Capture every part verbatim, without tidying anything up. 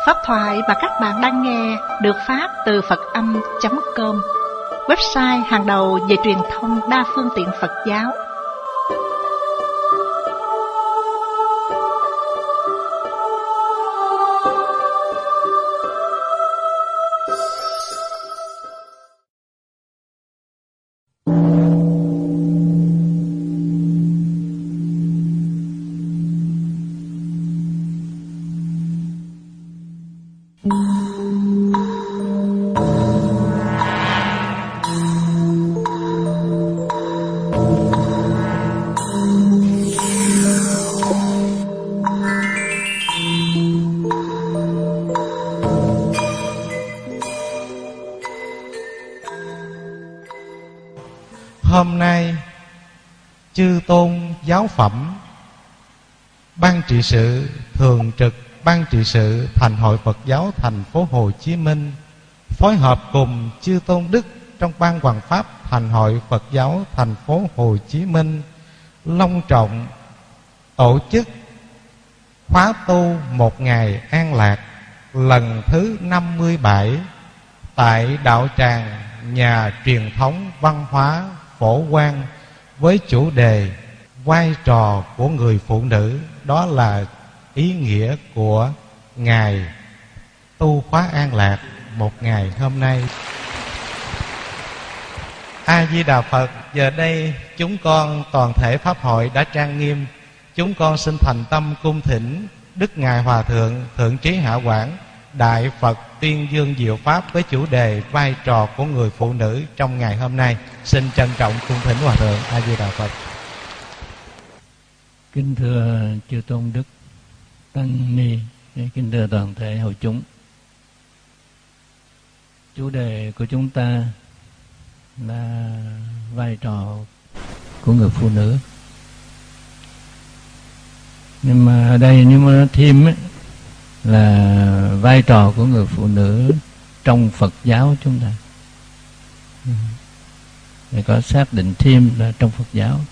Pháp thoại mà các bạn đang nghe được phát từ Phật Âm chấm com, website hàng đầu về truyền thông đa phương tiện Phật giáo. Hôm nay chư tôn giáo phẩm, ban trị sự thường trực ban trị sự Thành hội Phật giáo thành phố Hồ Chí Minh phối hợp cùng chư tôn đức trong ban hoằng pháp Thành hội Phật giáo thành phố Hồ Chí Minh long trọng tổ chức khóa tu một ngày an lạc lần thứ năm mươi bảy tại đạo tràng nhà truyền thống văn hóa Phổ Quang với chủ đề vai trò của người phụ nữ. Đó là ý nghĩa của ngày tu khóa an lạc một ngày hôm nay. A Di Đà Phật. Giờ đây chúng con toàn thể pháp hội đã trang nghiêm. Chúng con xin thành tâm cung thỉnh Đức Ngài Hòa Thượng Thượng Trí Hạ Quảng Đại Phật tuyên dương diệu pháp với chủ đề vai trò của người phụ nữ trong ngày hôm nay. Xin trân trọng cung thỉnh Hòa Thượng. A Di Đà Phật. Kính thưa chư tôn đức tăng ni, kính thưa toàn thể hội chúng. Chủ đề của chúng ta là vai trò của người phụ nữ. Nhưng mà ở đây nếu mà nói thêm ấy, là vai trò của người phụ nữ trong Phật giáo chúng ta. Để có xác định thêm là trong Phật giáo.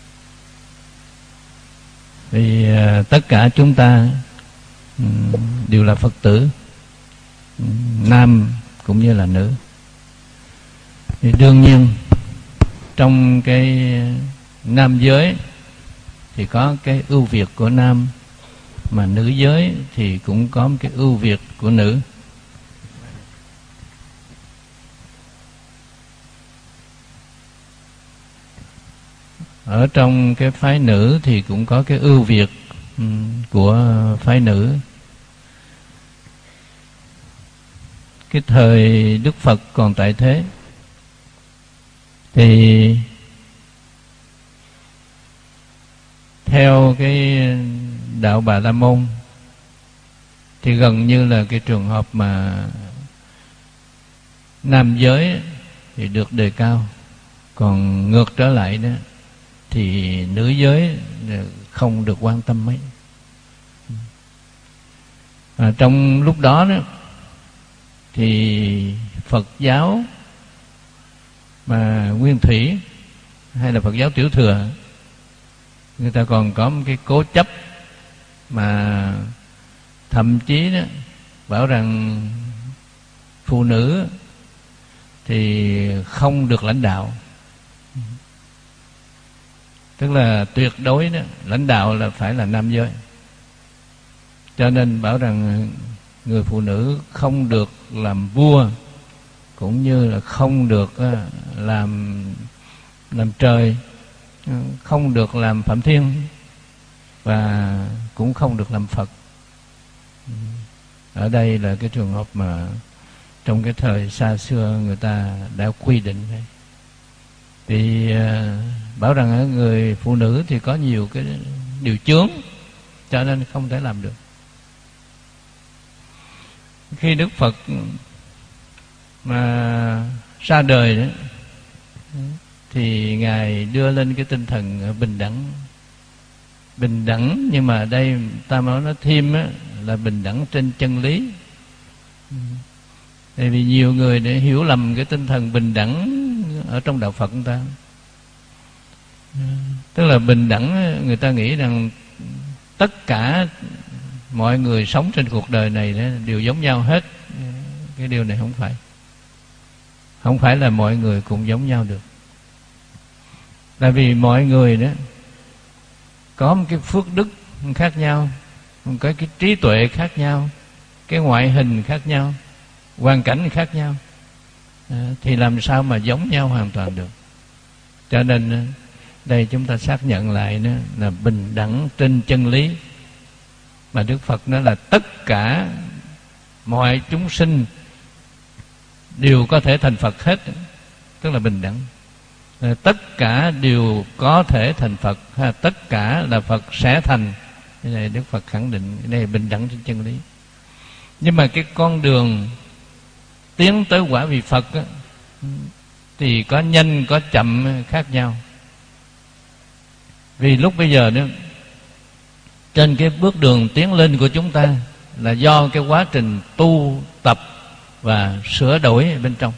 Vì uh, tất cả chúng ta um, đều là Phật tử, um, nam cũng như là nữ. Thì đương nhiên trong cái nam giới thì có cái ưu việt của nam, mà nữ giới thì cũng có một cái ưu việt của nữ. Ở trong cái phái nữ thì cũng có cái ưu việt um, của phái nữ. Cái thời Đức Phật còn tại thế thì theo cái đạo Bà La Môn thì gần như là cái trường hợp mà nam giới thì được đề cao, còn ngược trở lại đó thì nữ giới không được quan tâm mấy. À, trong lúc đó đó thì Phật giáo mà nguyên thủy hay là Phật giáo tiểu thừa, người ta còn có một cái cố chấp mà thậm chí đó bảo rằng phụ nữ thì không được lãnh đạo. Tức là tuyệt đối đó, lãnh đạo là phải là nam giới. Cho nên bảo rằng người phụ nữ không được làm vua, cũng như là không được làm làm trời, không được làm Phạm Thiên, và cũng không được làm Phật. Ở đây là cái trường hợp mà trong cái thời xa xưa người ta đã quy định đấy. Thì bảo rằng người phụ nữ thì có nhiều cái điều chướng, cho nên không thể làm được. Khi Đức Phật mà ra đời đó, thì Ngài đưa lên cái tinh thần bình đẳng. Bình đẳng, nhưng mà đây ta nói nó thêm á, là bình đẳng trên chân lý. Tại vì nhiều người để hiểu lầm cái tinh thần bình đẳng ở trong đạo Phật người ta. Tức là bình đẳng, người ta nghĩ rằng tất cả mọi người sống trên cuộc đời này đó đều giống nhau hết. Cái điều này không phải. Không phải là mọi người cũng giống nhau được. Tại vì mọi người đó có một cái phước đức khác nhau, có cái trí tuệ khác nhau, cái ngoại hình khác nhau, hoàn cảnh khác nhau, à, thì làm sao mà giống nhau hoàn toàn được. Cho nên đây chúng ta xác nhận lại đó là bình đẳng trên chân lý. Mà Đức Phật nói là tất cả mọi chúng sinh đều có thể thành Phật hết, tức là bình đẳng. Tất cả đều có thể thành Phật, ha, tất cả là Phật sẽ thành. Cái này Đức Phật khẳng định, cái này bình đẳng trên chân lý. Nhưng mà cái con đường tiến tới quả vị Phật á, thì có nhanh có chậm khác nhau. Vì lúc bây giờ đó, trên cái bước đường tiến lên của chúng ta là do cái quá trình tu tập và sửa đổi bên trong.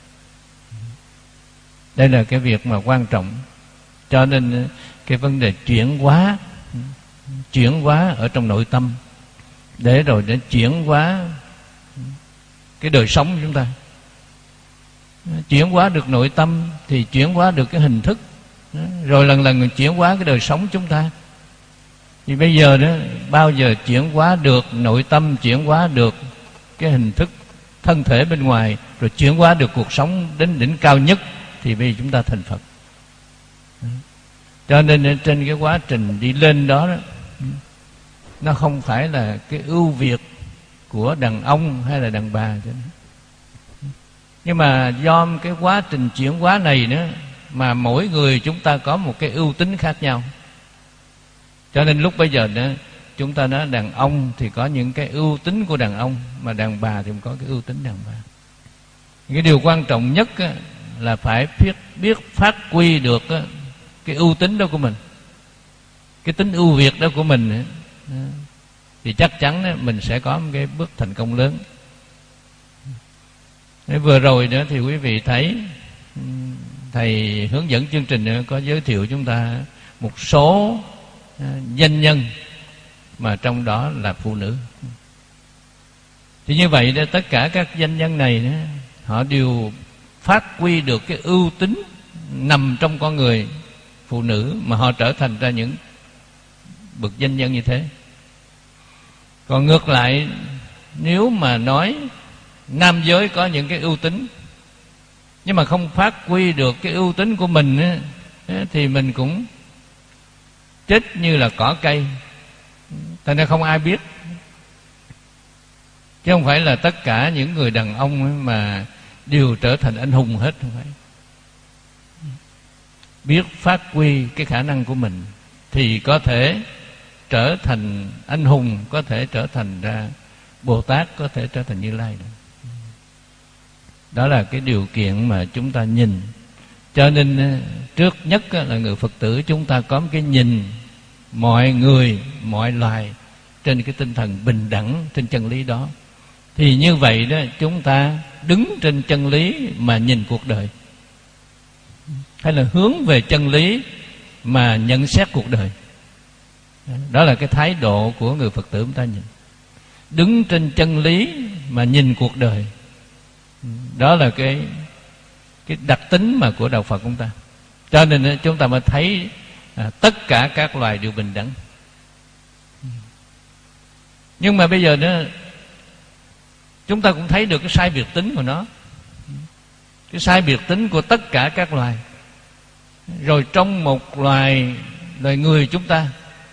Đây là cái việc mà quan trọng. Cho nên cái vấn đề chuyển hóa, chuyển hóa ở trong nội tâm, để rồi để chuyển hóa cái đời sống của chúng ta. Chuyển hóa được nội tâm thì chuyển hóa được cái hình thức, rồi lần lần chuyển hóa cái đời sống chúng ta. Thì bây giờ đó, bao giờ chuyển hóa được nội tâm, chuyển hóa được cái hình thức thân thể bên ngoài, rồi chuyển hóa được cuộc sống đến đỉnh cao nhất, thì bây giờ chúng ta thành Phật. Cho nên trên cái quá trình đi lên đó, đó nó không phải là cái ưu việt của đàn ông hay là đàn bà. Nhưng mà do cái quá trình chuyển hóa này nữa, mà mỗi người chúng ta có một cái ưu tính khác nhau. Cho nên lúc bây giờ nữa, chúng ta nói đàn ông thì có những cái ưu tính của đàn ông, mà đàn bà thì có cái ưu tính đàn bà. Cái điều quan trọng nhất á, là phải biết, biết phát huy được á, cái ưu tính đó của mình, cái tính ưu việt đó của mình á, thì chắc chắn á, mình sẽ có một cái bước thành công lớn. Thế vừa rồi nữa thì quý vị thấy thầy hướng dẫn chương trình nữa có giới thiệu chúng ta một số danh nhân mà trong đó là phụ nữ. Thì như vậy đó, tất cả các danh nhân này đó, họ đều phát huy được cái ưu tính nằm trong con người phụ nữ, mà họ trở thành ra những bậc danh nhân như thế. Còn ngược lại, nếu mà nói nam giới có những cái ưu tính nhưng mà không phát huy được cái ưu tính của mình á, thì mình cũng chết như là cỏ cây, thành ra không ai biết. Chứ không phải là tất cả những người đàn ông mà đều trở thành anh hùng hết, không phải. Biết phát huy cái khả năng của mình thì có thể trở thành anh hùng, có thể trở thành ra Bồ Tát, có thể trở thành Như Lai nữa. Đó là cái điều kiện mà chúng ta nhìn. Cho nên trước nhất là người Phật tử chúng ta có một cái nhìn mọi người, mọi loài trên cái tinh thần bình đẳng, trên chân lý đó. Thì như vậy đó, chúng ta đứng trên chân lý mà nhìn cuộc đời, hay là hướng về chân lý mà nhận xét cuộc đời. Đó là cái thái độ của người Phật tử chúng ta nhìn. Đứng trên chân lý mà nhìn cuộc đời. Đó là cái cái đặc tính mà của đạo Phật chúng ta. Cho nên chúng ta mới thấy à, tất cả các loài đều bình đẳng. Nhưng mà bây giờ nữa, chúng ta cũng thấy được cái sai biệt tính của nó, cái sai biệt tính của tất cả các loài. Rồi trong một loài loài người chúng ta,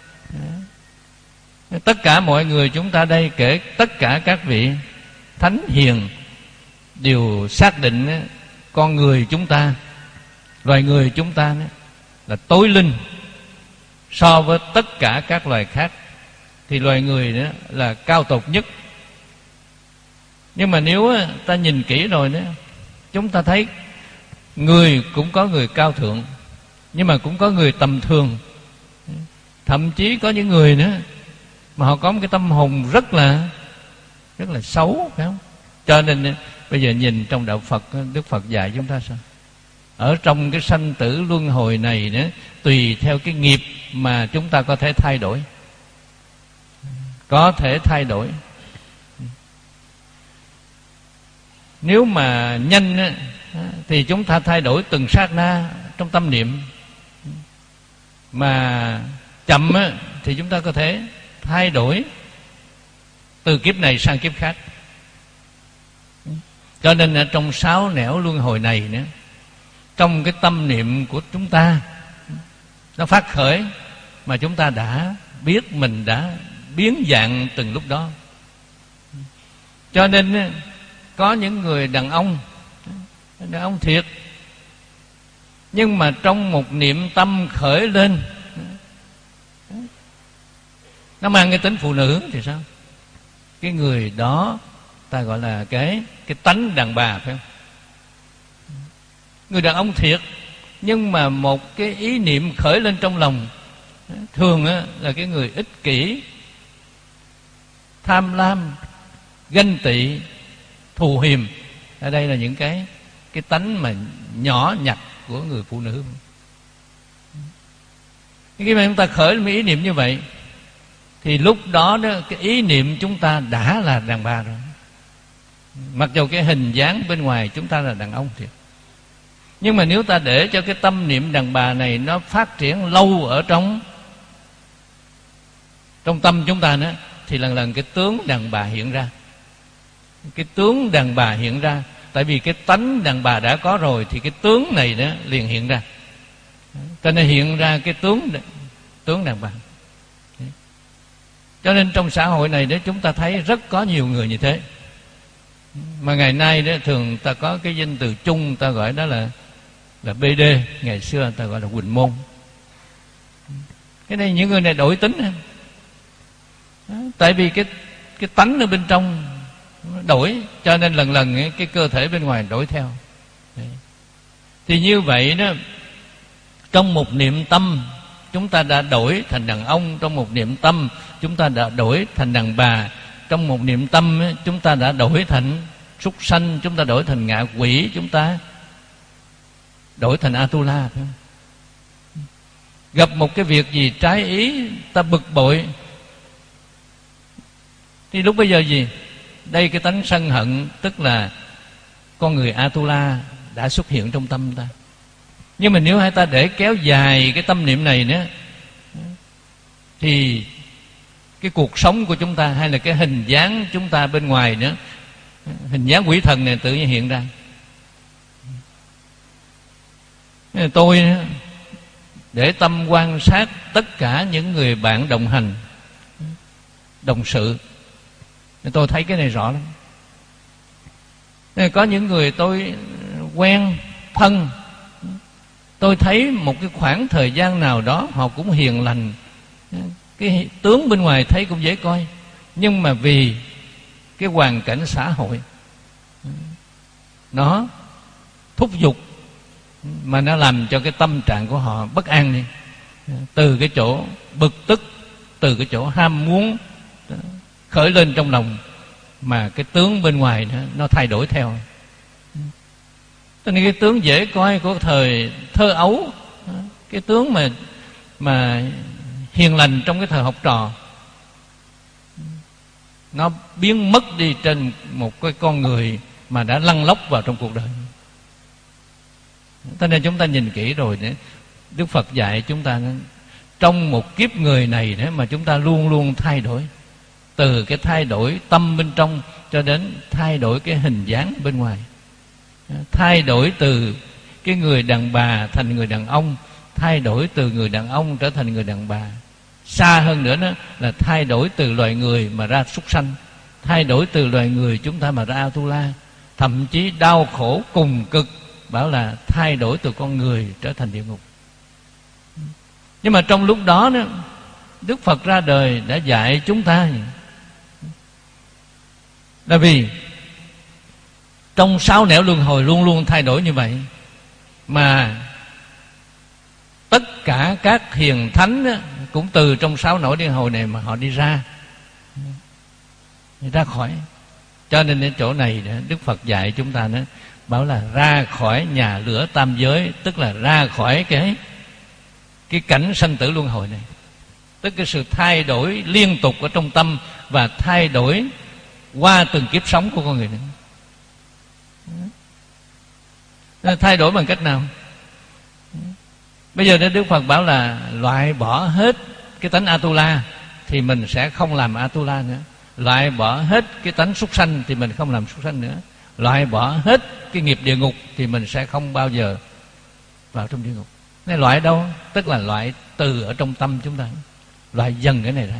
tất cả mọi người chúng ta đây, kể tất cả các vị thánh hiền, đều xác định con người chúng ta, loài người chúng ta là tối linh so với tất cả các loài khác. Thì loài người đó là cao tột nhất. Nhưng mà nếu ta nhìn kỹ rồi đó, chúng ta thấy người cũng có người cao thượng, nhưng mà cũng có người tầm thường. Thậm chí có những người nữa mà họ có một cái tâm hồn rất là rất là xấu, phải không? Cho nên bây giờ nhìn trong đạo Phật, Đức Phật dạy chúng ta sao? Ở trong cái sanh tử luân hồi này nữa, tùy theo cái nghiệp mà chúng ta có thể thay đổi. có thể thay đổi. Nếu mà nhanh á, thì chúng ta thay đổi từng sát na trong tâm niệm. Mà chậm á, thì chúng ta có thể thay đổi từ kiếp này sang kiếp khác. Cho nên ở trong sáu nẻo luân hồi này nữa, trong cái tâm niệm của chúng ta nó phát khởi, mà chúng ta đã biết mình đã biến dạng từng lúc đó. Cho nên có những người đàn ông, đàn ông thiệt, nhưng mà trong một niệm tâm khởi lên, nó mang cái tính phụ nữ thì sao? Cái người đó ta gọi là cái cái tánh đàn bà, phải không? Người đàn ông thiệt, nhưng mà một cái ý niệm khởi lên trong lòng, thường á, là cái người ích kỷ, tham lam, ganh tị, thù hiềm. Ở đây là những cái cái tánh mà nhỏ nhặt của người phụ nữ. Khi mà chúng ta khởi một ý niệm như vậy, thì lúc đó, đó cái ý niệm chúng ta đã là đàn bà rồi. Mặc dù cái hình dáng bên ngoài chúng ta là đàn ông thiệt, nhưng mà nếu ta để cho cái tâm niệm đàn bà này nó phát triển lâu ở trong trong tâm chúng ta nữa, thì lần lần cái tướng đàn bà hiện ra. Cái tướng đàn bà hiện ra, tại vì cái tánh đàn bà đã có rồi, thì cái tướng này đó liền hiện ra. Cho nên hiện ra cái tướng tướng đàn bà. Cho nên trong xã hội này đó, chúng ta thấy rất có nhiều người như thế. Mà ngày nay đó thường ta có cái danh từ chung, ta gọi đó là là bê đê, ngày xưa ta gọi là Quỳnh Môn. Cái này những người này đổi tính ha. Tại vì cái cái tánh ở bên trong đổi, cho nên lần lần cái cơ thể bên ngoài đổi theo. Đấy. Thì như vậy đó, trong một niệm tâm chúng ta đã đổi thành đàn ông, trong một niệm tâm chúng ta đã đổi thành đàn bà, trong một niệm tâm chúng ta đã đổi thành súc sanh, chúng ta đổi thành ngạ quỷ, chúng ta đổi thành Atula. Gặp một cái việc gì trái ý, ta bực bội, thì lúc bây giờ gì? Đây cái tánh sân hận, tức là con người Atula đã xuất hiện trong tâm ta. Nhưng mà nếu hai ta để kéo dài cái tâm niệm này nữa, thì cái cuộc sống của chúng ta, hay là cái hình dáng chúng ta bên ngoài nữa, hình dáng quỷ thần này tự nhiên hiện ra. Tôi để tâm quan sát tất cả những người bạn đồng hành, đồng sự, tôi thấy cái này rõ lắm. Có những người tôi quen thân, tôi thấy một cái khoảng thời gian nào đó họ cũng hiền lành, cái tướng bên ngoài thấy cũng dễ coi, nhưng mà vì cái hoàn cảnh xã hội nó thúc giục, mà nó làm cho cái tâm trạng của họ bất an đi. Từ cái chỗ bực tức, từ cái chỗ ham muốn khởi lên trong lòng, mà cái tướng bên ngoài nó, nó thay đổi theo. Cho nên cái tướng dễ coi của thời thơ ấu, cái tướng mà mà hiền lành trong cái thời học trò, nó biến mất đi trên một cái con người mà đã lăn lóc vào trong cuộc đời. Cho nên chúng ta nhìn kỹ rồi đấy, Đức Phật dạy chúng ta trong một kiếp người này đấy, mà chúng ta luôn luôn thay đổi, từ cái thay đổi tâm bên trong cho đến thay đổi cái hình dáng bên ngoài, thay đổi từ cái người đàn bà thành người đàn ông, thay đổi từ người đàn ông trở thành người đàn bà. Xa hơn nữa đó là thay đổi từ loài người mà ra súc sanh, thay đổi từ loài người chúng ta mà ra Atula, thậm chí đau khổ cùng cực, bảo là thay đổi từ con người trở thành địa ngục. Nhưng mà trong lúc đó, đó Đức Phật ra đời đã dạy chúng ta là vì trong sáu nẻo luân hồi luôn luôn thay đổi như vậy, mà tất cả các hiền thánh đó, cũng từ trong sáu nẻo luân hồi này mà họ đi ra đi ra khỏi. Cho nên đến chỗ này đó, Đức Phật dạy chúng ta đó, bảo là ra khỏi nhà lửa tam giới, tức là ra khỏi cái cái cảnh sanh tử luân hồi này. tức cái sự thay đổi liên tục ở trong tâm và thay đổi qua từng kiếp sống của con người nữa. Thay đổi bằng cách nào? Bây giờ Đức Phật bảo là loại bỏ hết cái tánh Atula thì mình sẽ không làm Atula nữa. Loại bỏ hết cái tánh súc sanh thì mình không làm súc sanh nữa. Loại bỏ hết cái nghiệp địa ngục thì mình sẽ không bao giờ vào trong địa ngục. Này loại đâu? Tức là loại từ ở trong tâm chúng ta, loại dần cái này ra.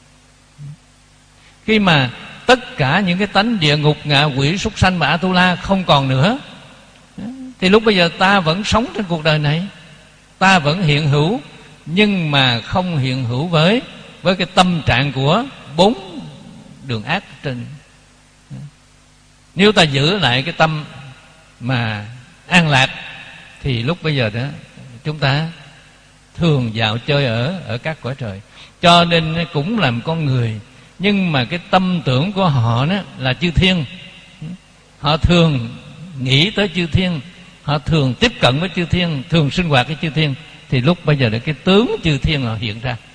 Khi mà tất cả những cái tánh địa ngục, ngạ quỷ, súc sanh và Atula không còn nữa, thì lúc bây giờ ta vẫn sống trên cuộc đời này, ta vẫn hiện hữu, nhưng mà không hiện hữu với với cái tâm trạng của bốn đường ác trên. Nếu ta giữ lại cái tâm mà an lạc thì lúc bây giờ đó chúng ta thường dạo chơi ở ở các cõi trời. Cho nên cũng làm con người, nhưng mà cái tâm tưởng của họ đó là chư thiên. Họ thường nghĩ tới chư thiên, họ thường tiếp cận với chư thiên, thường sinh hoạt với chư thiên, thì lúc bây giờ là cái tướng chư thiên họ hiện ra.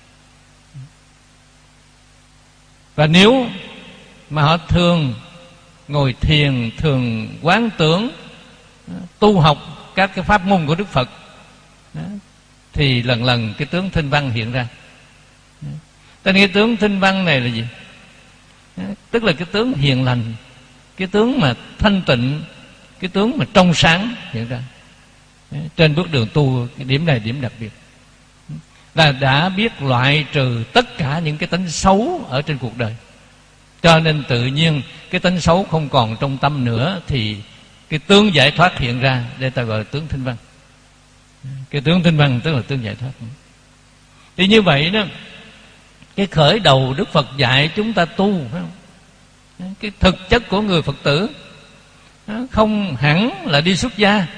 Và nếu mà họ thường ngồi thiền, thường quán tưởng, tu học các cái pháp môn của Đức Phật, thì lần lần cái tướng thinh văn hiện ra. Tên cái tướng thinh văn này là gì? Tức là cái tướng hiền lành, cái tướng mà thanh tịnh, cái tướng mà trong sáng hiện ra. Trên bước đường tu, cái điểm này điểm đặc biệt là đã biết loại trừ tất cả những cái tánh xấu ở trên cuộc đời. Cho nên tự nhiên cái tánh xấu không còn trong tâm nữa, thì cái tướng giải thoát hiện ra. Đây ta gọi là tướng thinh văn. Cái tướng thinh văn tức là tướng giải thoát. Thì như vậy đó, cái khởi đầu Đức Phật dạy chúng ta tu, phải không? Cái thực chất của người Phật tử không hẳn là đi xuất gia,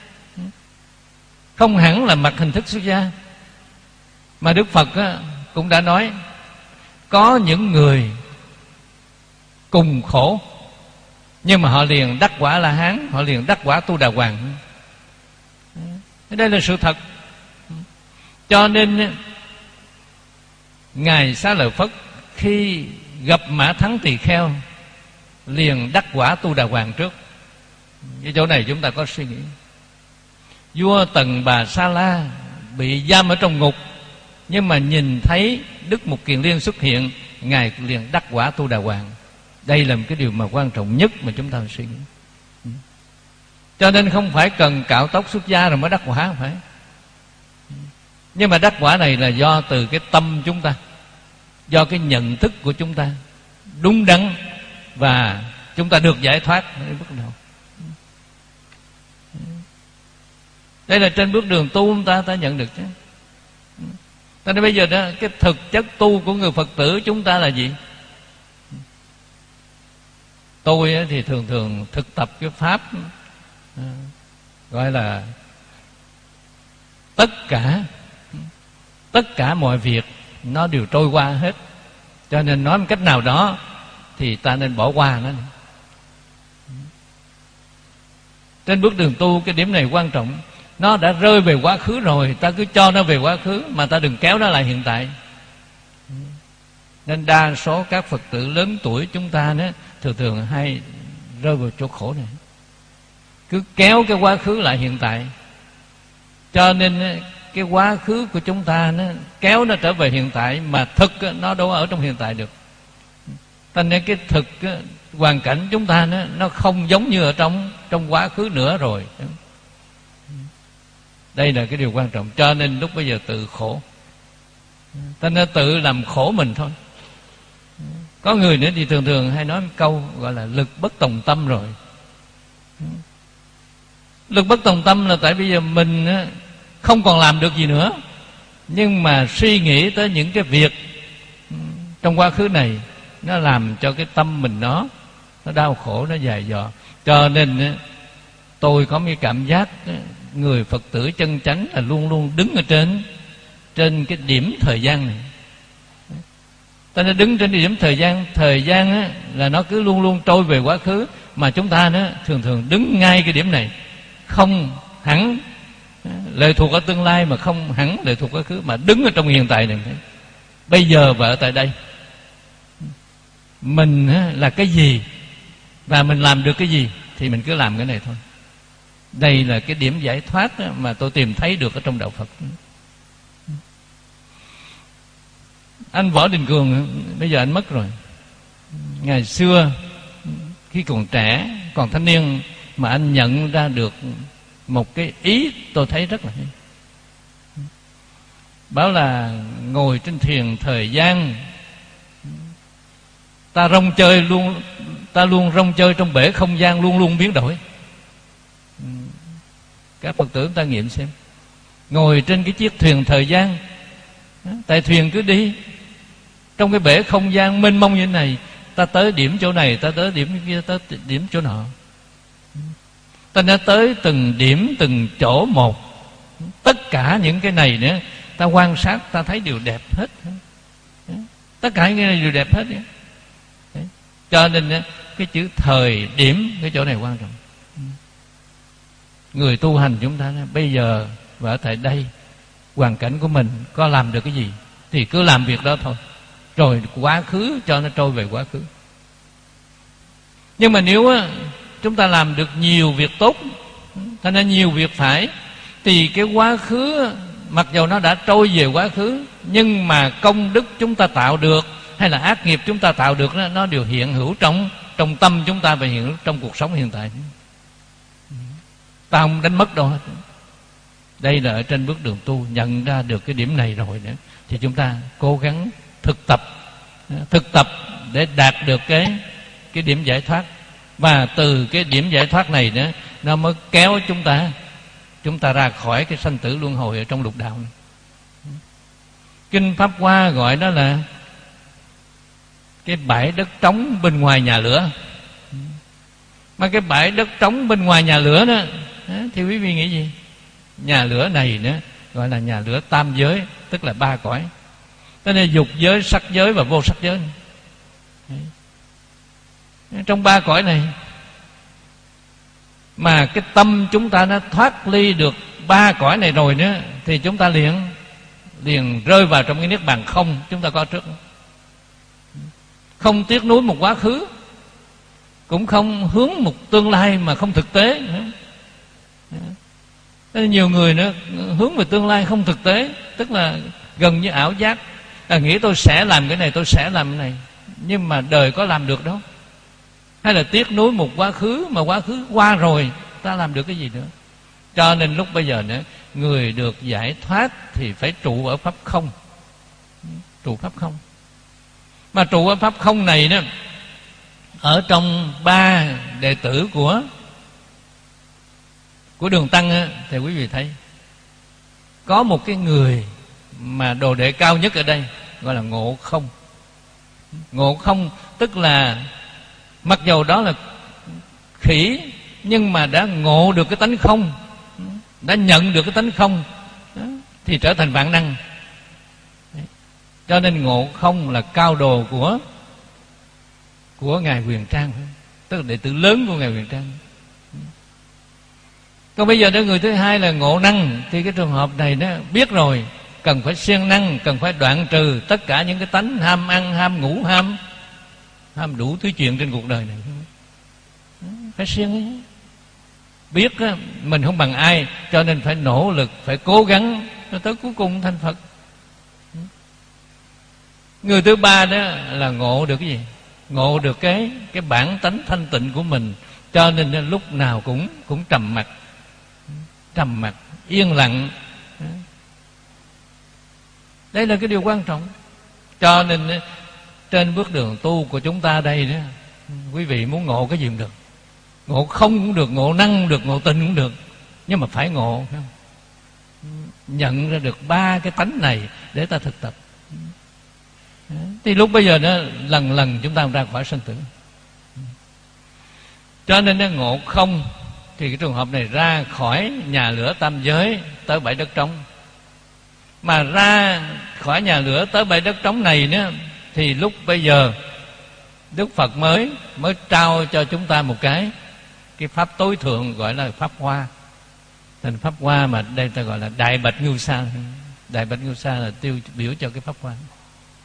không hẳn là mặc hình thức xuất gia, mà Đức Phật cũng đã nói có những người cùng khổ nhưng mà họ liền đắc quả La Hán, họ liền đắc quả Tu Đà Hoàng. Đây là sự thật. Cho nên Ngài Xá Lợi Phất khi gặp Mã Thắng Tỳ Kheo liền đắc quả Tu Đà Hoàng trước. Cái chỗ này chúng ta có suy nghĩ. Vua Tần Bà Sa La bị giam ở trong ngục, nhưng mà nhìn thấy Đức Mục Kiền Liên xuất hiện, Ngài liền đắc quả Tu Đà Hoàng. Đây là một cái điều mà quan trọng nhất mà chúng ta phải suy nghĩ. Cho nên không phải cần cạo tóc xuất gia rồi mới đắc quả, không phải. Nhưng mà đắc quả này là do từ cái tâm chúng ta, do cái nhận thức của chúng ta đúng đắn, và chúng ta được giải thoát đến bước đầu. Đây là trên bước đường tu chúng ta ta nhận được chứ. Cho nên bây giờ đó, cái thực chất tu của người Phật tử chúng ta là gì? Tôi thì thường thường thực tập cái pháp gọi là tất cả tất cả mọi việc nó đều trôi qua hết. Cho nên nói một cách nào đó thì ta nên bỏ qua nó. Trên bước đường tu cái điểm này quan trọng. Nó đã rơi về quá khứ rồi, ta cứ cho nó về quá khứ, mà ta đừng kéo nó lại hiện tại. Nên đa số các Phật tử lớn tuổi chúng ta đó, thường thường hay rơi vào chỗ khổ này, cứ kéo cái quá khứ lại hiện tại. Cho nên cái quá khứ của chúng ta nó kéo nó trở về hiện tại, mà thực nó đâu ở trong hiện tại được. Cho nên cái thực hoàn cảnh chúng ta nó, nó không giống như ở trong trong quá khứ nữa rồi. Đây là cái điều quan trọng. Cho nên lúc bây giờ tự khổ, ta nên tự làm khổ mình thôi. Có người nữa thì thường thường hay nói một câu gọi là lực bất tòng tâm rồi. Lực bất tòng tâm là tại bây giờ mình không còn làm được gì nữa, nhưng mà suy nghĩ tới những cái việc trong quá khứ này, nó làm cho cái tâm mình nó nó đau khổ, nó dài dò. Cho nên tôi có một cái cảm giác người Phật tử chân chánh là luôn luôn đứng ở trên trên cái điểm thời gian này. Ta nên đứng trên điểm thời gian. Thời gian á, là nó cứ luôn luôn trôi về quá khứ, mà chúng ta nó thường thường đứng ngay cái điểm này, không hẳn lệ thuộc ở tương lai, mà không hẳn lệ thuộc quá khứ, mà đứng ở trong hiện tại này. bây giờ và ở tại đây. Mình là cái gì và mình làm được cái gì thì mình cứ làm cái này thôi. Đây là cái điểm giải thoát mà tôi tìm thấy được ở trong đạo Phật. Anh Võ Đình Cường bây giờ anh mất rồi. Ngày xưa khi còn trẻ, còn thanh niên, mà anh nhận ra được một cái ý tôi thấy rất là hay. Bảo là ngồi trên thuyền thời gian, ta rong chơi luôn, ta luôn rong chơi trong bể không gian luôn luôn biến đổi. Các Phật tử ta nghiệm xem, ngồi trên cái chiếc thuyền thời gian, tại thuyền cứ đi trong cái bể không gian mênh mông như thế này, ta tới điểm chỗ này, ta tới điểm kia, ta tới điểm chỗ nọ. Ta đã tới từng điểm, từng chỗ một. Tất cả những cái này nữa, ta quan sát, ta thấy đều đẹp hết. Tất cả những cái này đều đẹp hết. Cho nên cái chữ thời điểm, cái chỗ này quan trọng. Người tu hành chúng ta bây giờ và ở tại đây, hoàn cảnh của mình có làm được cái gì thì cứ làm việc đó thôi, rồi quá khứ cho nó trôi về quá khứ. Nhưng mà nếu chúng ta làm được nhiều việc tốt, ta nên nhiều việc phải, thì cái quá khứ mặc dù nó đã trôi về quá khứ, nhưng mà công đức chúng ta tạo được hay là ác nghiệp chúng ta tạo được, nó đều hiện hữu trong trong tâm chúng ta và hiện hữu trong cuộc sống hiện tại. Ta không đánh mất đâu hết. Đây là ở trên bước đường tu, nhận ra được cái điểm này rồi nữa, thì chúng ta cố gắng thực tập, thực tập để đạt được cái cái điểm giải thoát. Và từ cái điểm giải thoát này nữa, nó mới kéo chúng ta chúng ta ra khỏi cái sanh tử luân hồi ở trong lục đạo này. Kinh Pháp Hoa gọi đó là cái bãi đất trống bên ngoài nhà lửa. Mà cái bãi đất trống bên ngoài nhà lửa đó, thì quý vị nghĩ gì? Nhà lửa này nữa gọi là nhà lửa tam giới, tức là ba cõi. Tức là dục giới, sắc giới và vô sắc giới. Trong ba cõi này mà cái tâm chúng ta nó thoát ly được ba cõi này rồi nữa, thì chúng ta liền liền rơi vào trong cái niết bàn không chúng ta có trước. Không tiếc nuối một quá khứ, cũng không hướng một tương lai mà không thực tế nữa. Nhiều người nữa hướng về tương lai không thực tế, tức là gần như ảo giác, là nghĩ tôi sẽ làm cái này, tôi sẽ làm cái này, nhưng mà đời có làm được đâu. Hay là tiếc nuối một quá khứ, mà quá khứ qua rồi, ta làm được cái gì nữa. Cho nên lúc bây giờ nữa, người được giải thoát thì phải trụ ở pháp không. Trụ pháp không. Mà trụ ở pháp không này đó, ở trong ba đệ tử của của Đường Tăng á, thì quý vị thấy có một cái người mà đồ đệ cao nhất ở đây, gọi là Ngộ Không. Ngộ Không tức là mặc dầu đó là khỉ, nhưng mà đã ngộ được cái tánh không, đã nhận được cái tánh không, thì trở thành vạn năng. Cho nên Ngộ Không là cao đồ của của Ngài Huyền Trang, tức là đệ tử lớn của Ngài Huyền Trang. Còn bây giờ đó, người thứ hai là Ngộ Năng. Thì cái trường hợp này nó biết rồi, cần phải siêng năng, cần phải đoạn trừ tất cả những cái tánh ham ăn, ham ngủ, ham ham đủ thứ chuyện trên cuộc đời này. Phải siêng ấy. Biết á, mình không bằng ai, cho nên phải nỗ lực, phải cố gắng cho tới cuối cùng thành Phật. Người thứ ba đó là ngộ được cái gì? Ngộ được cái cái bản tánh thanh tịnh của mình, cho nên lúc nào cũng cũng trầm mặc, trầm mặc, yên lặng. Đây là cái điều quan trọng. Cho nên trên bước đường tu của chúng ta đây đó, quý vị muốn ngộ cái gì cũng được. Ngộ không cũng được, ngộ năng cũng được, ngộ tình cũng được, nhưng mà phải ngộ, phải không? Nhận ra được ba cái tánh này để ta thực tập. Thì lúc bây giờ đó, lần lần chúng ta ra khỏi sanh tử. Cho nên nó ngộ không, thì cái trường hợp này ra khỏi nhà lửa tam giới tới bãi đất trống. Mà ra khỏi nhà lửa tới bãi đất trống này nữa, thì lúc bây giờ Đức Phật mới mới trao cho chúng ta một cái cái pháp tối thượng, gọi là pháp hoa. Thành pháp hoa mà đây ta gọi là Đại Bạch Ngưu Sa. Đại Bạch Ngưu Sa là tiêu biểu cho cái pháp hoa.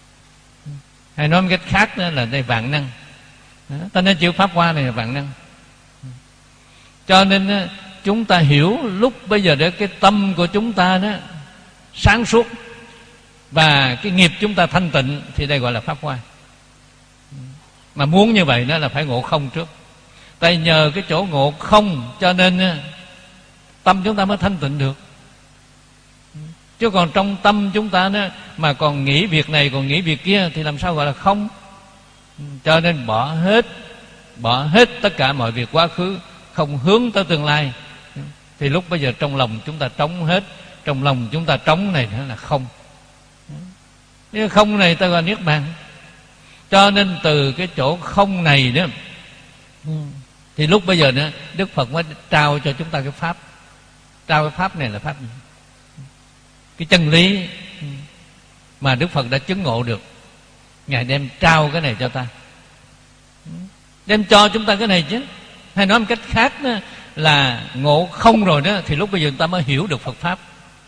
Hay nói một cách khác đó là đây vạn năng. Ta nên chữ Pháp Hoa này là vạn năng. Cho nên chúng ta hiểu lúc bây giờ đó cái tâm của chúng ta đó sáng suốt và cái nghiệp chúng ta thanh tịnh thì đây gọi là Pháp Hoa. Mà muốn như vậy đó là phải ngộ không trước. Tại nhờ cái chỗ ngộ không cho nên tâm chúng ta mới thanh tịnh được. Chứ còn trong tâm chúng ta đó mà còn nghĩ việc này còn nghĩ việc kia thì làm sao gọi là không. Cho nên bỏ hết Bỏ hết tất cả mọi việc quá khứ, không hướng tới tương lai, thì lúc bây giờ trong lòng chúng ta trống hết. Trong lòng chúng ta trống này nữa là không. Nếu không này ta gọi niết bàn. Cho nên từ cái chỗ không này đó thì lúc bây giờ nữa Đức Phật mới trao cho chúng ta cái pháp. Trao cái pháp này là pháp gì? Cái chân lý mà Đức Phật đã chứng ngộ được, Ngài đem trao cái này cho ta, đem cho chúng ta cái này chứ. Hay nói một cách khác đó, là ngộ không rồi đó thì lúc bây giờ ta mới hiểu được Phật pháp.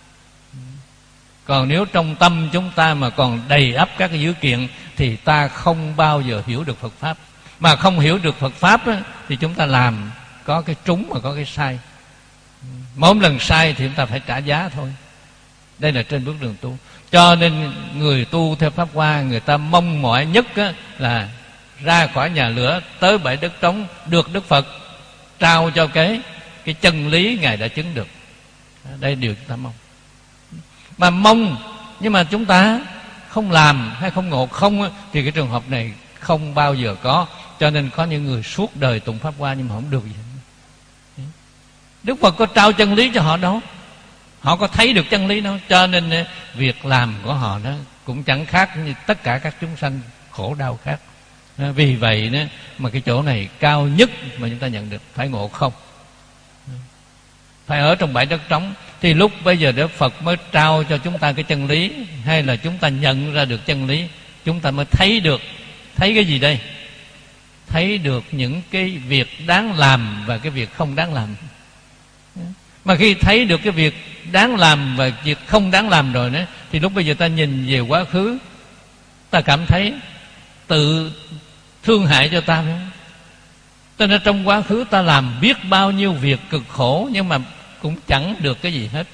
Còn nếu trong tâm chúng ta mà còn đầy ắp các cái dữ kiện thì ta không bao giờ hiểu được Phật pháp. Mà không hiểu được Phật pháp á, thì chúng ta làm có cái trúng mà có cái sai. Mỗi lần sai thì chúng ta phải trả giá thôi. Đây là trên bước đường tu. Cho nên người tu theo Pháp Hoa, người ta mong mỏi nhất á, là ra khỏi nhà lửa tới bãi đất trống, được Đức Phật trao cho cái cái chân lý Ngài đã chứng được. Đây điều chúng ta mong. Mà mong nhưng mà chúng ta không làm hay không ngộ không á, thì cái trường hợp này không bao giờ có. Cho nên có những người suốt đời tụng Pháp Hoa nhưng mà không được gì. Đức Phật có trao chân lý cho họ đâu, họ có thấy được chân lý đâu. Cho nên việc làm của họ đó cũng chẳng khác như tất cả các chúng sanh khổ đau khác. Vì vậy đó mà cái chỗ này cao nhất mà chúng ta nhận được phải ngộ không, phải ở trong bãi đất trống. Thì lúc bây giờ Đức Phật mới trao cho chúng ta cái chân lý, hay là chúng ta nhận ra được chân lý, chúng ta mới thấy được. Thấy cái gì đây? Thấy được những cái việc đáng làm và cái việc không đáng làm. Mà khi thấy được cái việc đáng làm và việc không đáng làm rồi đó, thì lúc bây giờ ta nhìn về quá khứ, ta cảm thấy tự thương hại cho ta nữa. Cho nên trong quá khứ ta làm biết bao nhiêu việc cực khổ, nhưng mà cũng chẳng được cái gì hết.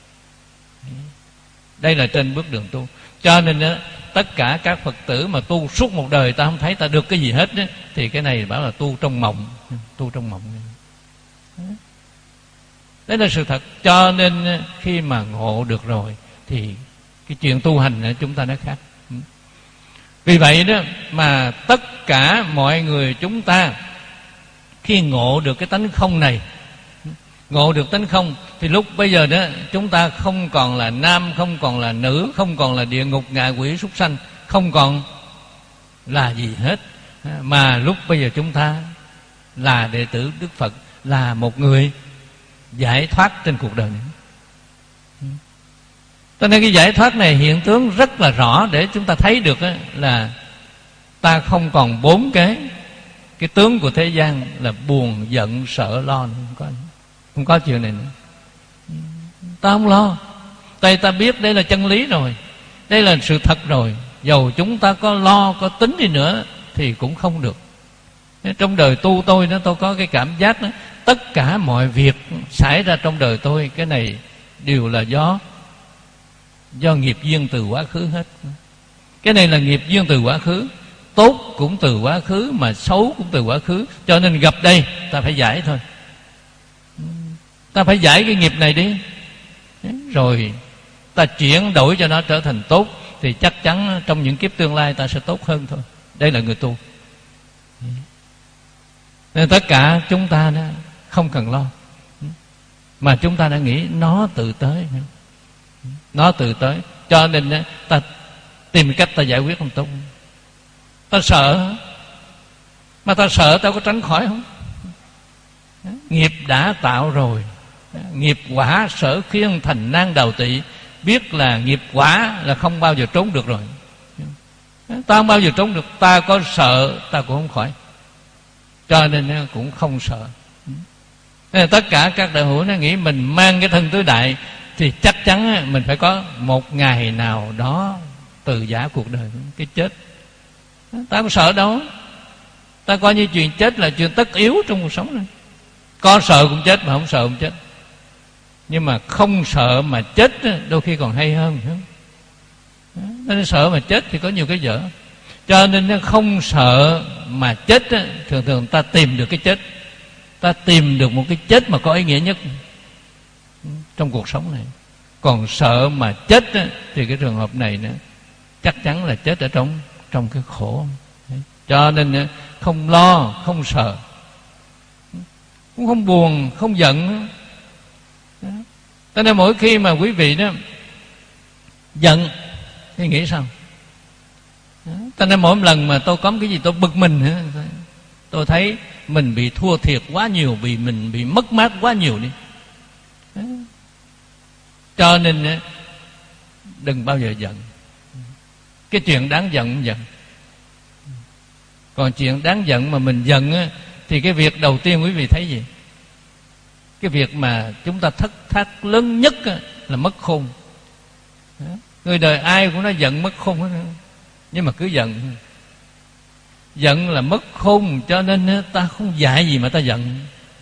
Đây là trên bước đường tu. Cho nên đó, tất cả các Phật tử mà tu suốt một đời ta không thấy ta được cái gì hết đó, thì cái này bảo là tu trong mộng. Tu trong mộng. Đấy là sự thật. Cho nên khi mà ngộ được rồi thì cái chuyện tu hành chúng ta nó khác. Vì vậy đó mà tất cả mọi người chúng ta khi ngộ được cái tánh không này, ngộ được tánh không, thì lúc bây giờ đó chúng ta không còn là nam, không còn là nữ, không còn là địa ngục, ngạ quỷ, súc sanh, không còn là gì hết. Mà lúc bây giờ chúng ta là đệ tử Đức Phật, là một người giải thoát trên cuộc đời này. Cho nên cái giải thoát này hiện tướng rất là rõ để chúng ta thấy được là ta không còn bốn cái cái tướng của thế gian là buồn, giận, sợ, lo. Không có, không có chuyện này nữa. Ta không lo. Tại ta biết đây là chân lý rồi, đây là sự thật rồi. Dầu chúng ta có lo, có tính đi nữa thì cũng không được. Trong đời tu tôi đó, tôi có cái cảm giác đó, tất cả mọi việc xảy ra trong đời tôi, cái này đều là do do nghiệp duyên từ quá khứ hết. Cái này là nghiệp duyên từ quá khứ, tốt cũng từ quá khứ, mà xấu cũng từ quá khứ. Cho nên gặp đây ta phải giải thôi. Ta phải giải cái nghiệp này đi, rồi ta chuyển đổi cho nó trở thành tốt, thì chắc chắn trong những kiếp tương lai ta sẽ tốt hơn thôi. Đây là người tu. Nên tất cả chúng ta đó không cần lo, mà chúng ta đã nghĩ nó tự tới, nó tự tới. Cho nên ta tìm cách ta giải quyết không tốt. Ta sợ, mà ta sợ ta có tránh khỏi không? Nghiệp đã tạo rồi, nghiệp quả sở khiến thành nan đào tị. Biết là nghiệp quả là không bao giờ trốn được rồi. Ta không bao giờ trốn được. Ta có sợ ta cũng không khỏi, cho nên cũng không sợ. Nên tất cả các đại hữu nó nghĩ mình mang cái thân tứ đại thì chắc chắn mình phải có một ngày nào đó từ giả cuộc đời, cái chết Ta không sợ đâu. Ta coi như chuyện chết là chuyện tất yếu trong cuộc sống này. Có sợ cũng chết, mà không sợ cũng chết. Nhưng mà không sợ mà chết đôi khi còn hay hơn. Nên sợ mà chết thì có nhiều cái dở. Cho nên không sợ mà chết, thường thường ta tìm được cái chết, ta tìm được một cái chết mà có ý nghĩa nhất trong cuộc sống này. Còn sợ mà chết thì cái trường hợp này nữa chắc chắn là chết ở trong trong cái khổ. Cho nên không lo, không sợ, cũng không buồn, không giận. Cho nên mỗi khi mà quý vị đó giận thì nghĩ sao? Cho nên mỗi lần mà tôi có cái gì tôi bực mình, tôi thấy mình bị thua thiệt quá nhiều, vì mình bị mất mát quá nhiều đi. Cho nên đừng bao giờ giận. Cái chuyện đáng giận cũng giận. Còn chuyện đáng giận mà mình giận á, thì cái việc đầu tiên quý vị thấy gì? Cái việc mà chúng ta thất thác lớn nhất á, là mất khôn. Người đời ai cũng nói giận mất khôn hết, nhưng mà cứ giận. Giận là mất khôn. Cho nên ta không dạy gì mà ta giận.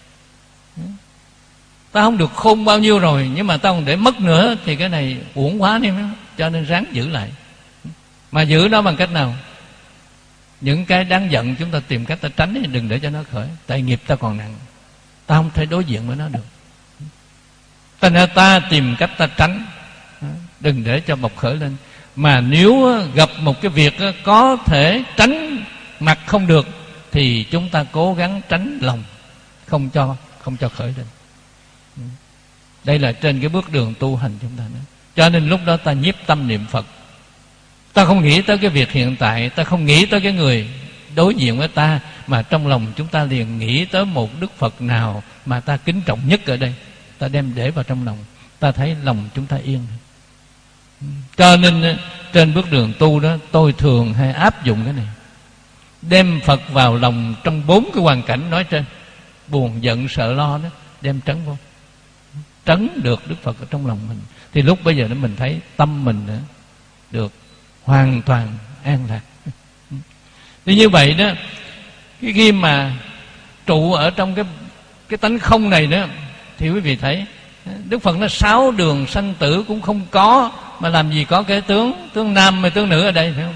Ta không được khôn bao nhiêu rồi, nhưng mà ta còn để mất nữa thì cái này uổng quá nên. Cho nên ráng giữ lại. Mà giữ nó bằng cách nào? Những cái đáng giận chúng ta tìm cách ta tránh, đừng để cho nó khởi. Tại nghiệp ta còn nặng, ta không thể đối diện với nó được. Ta nên ta tìm cách ta tránh, đừng để cho bộc khởi lên. Mà nếu gặp một cái việc có thể tránh mặt không được thì chúng ta cố gắng tránh lòng, không cho không cho khởi lên. Đây là trên cái bước đường tu hành chúng ta. Cho nên lúc đó ta nhiếp tâm niệm Phật. Ta không nghĩ tới cái việc hiện tại, ta không nghĩ tới cái người đối diện với ta, mà trong lòng chúng ta liền nghĩ tới một Đức Phật nào mà ta kính trọng nhất ở đây. Ta đem để vào trong lòng, ta thấy lòng chúng ta yên. Cho nên trên bước đường tu đó, tôi thường hay áp dụng cái này. Đem Phật vào lòng trong bốn cái hoàn cảnh nói trên: buồn, giận, sợ, lo đó, đem trấn vô. Trấn được Đức Phật ở trong lòng mình, thì lúc bây giờ đó mình thấy tâm mình đó được hoàn toàn an lạc. Thì như vậy đó, cái khi mà trụ ở trong cái cái tánh không này đó, thì quý vị thấy Đức Phật nó sáu đường sanh tử cũng không có, mà làm gì có cái tướng tướng nam hay tướng nữ ở đây, phải không?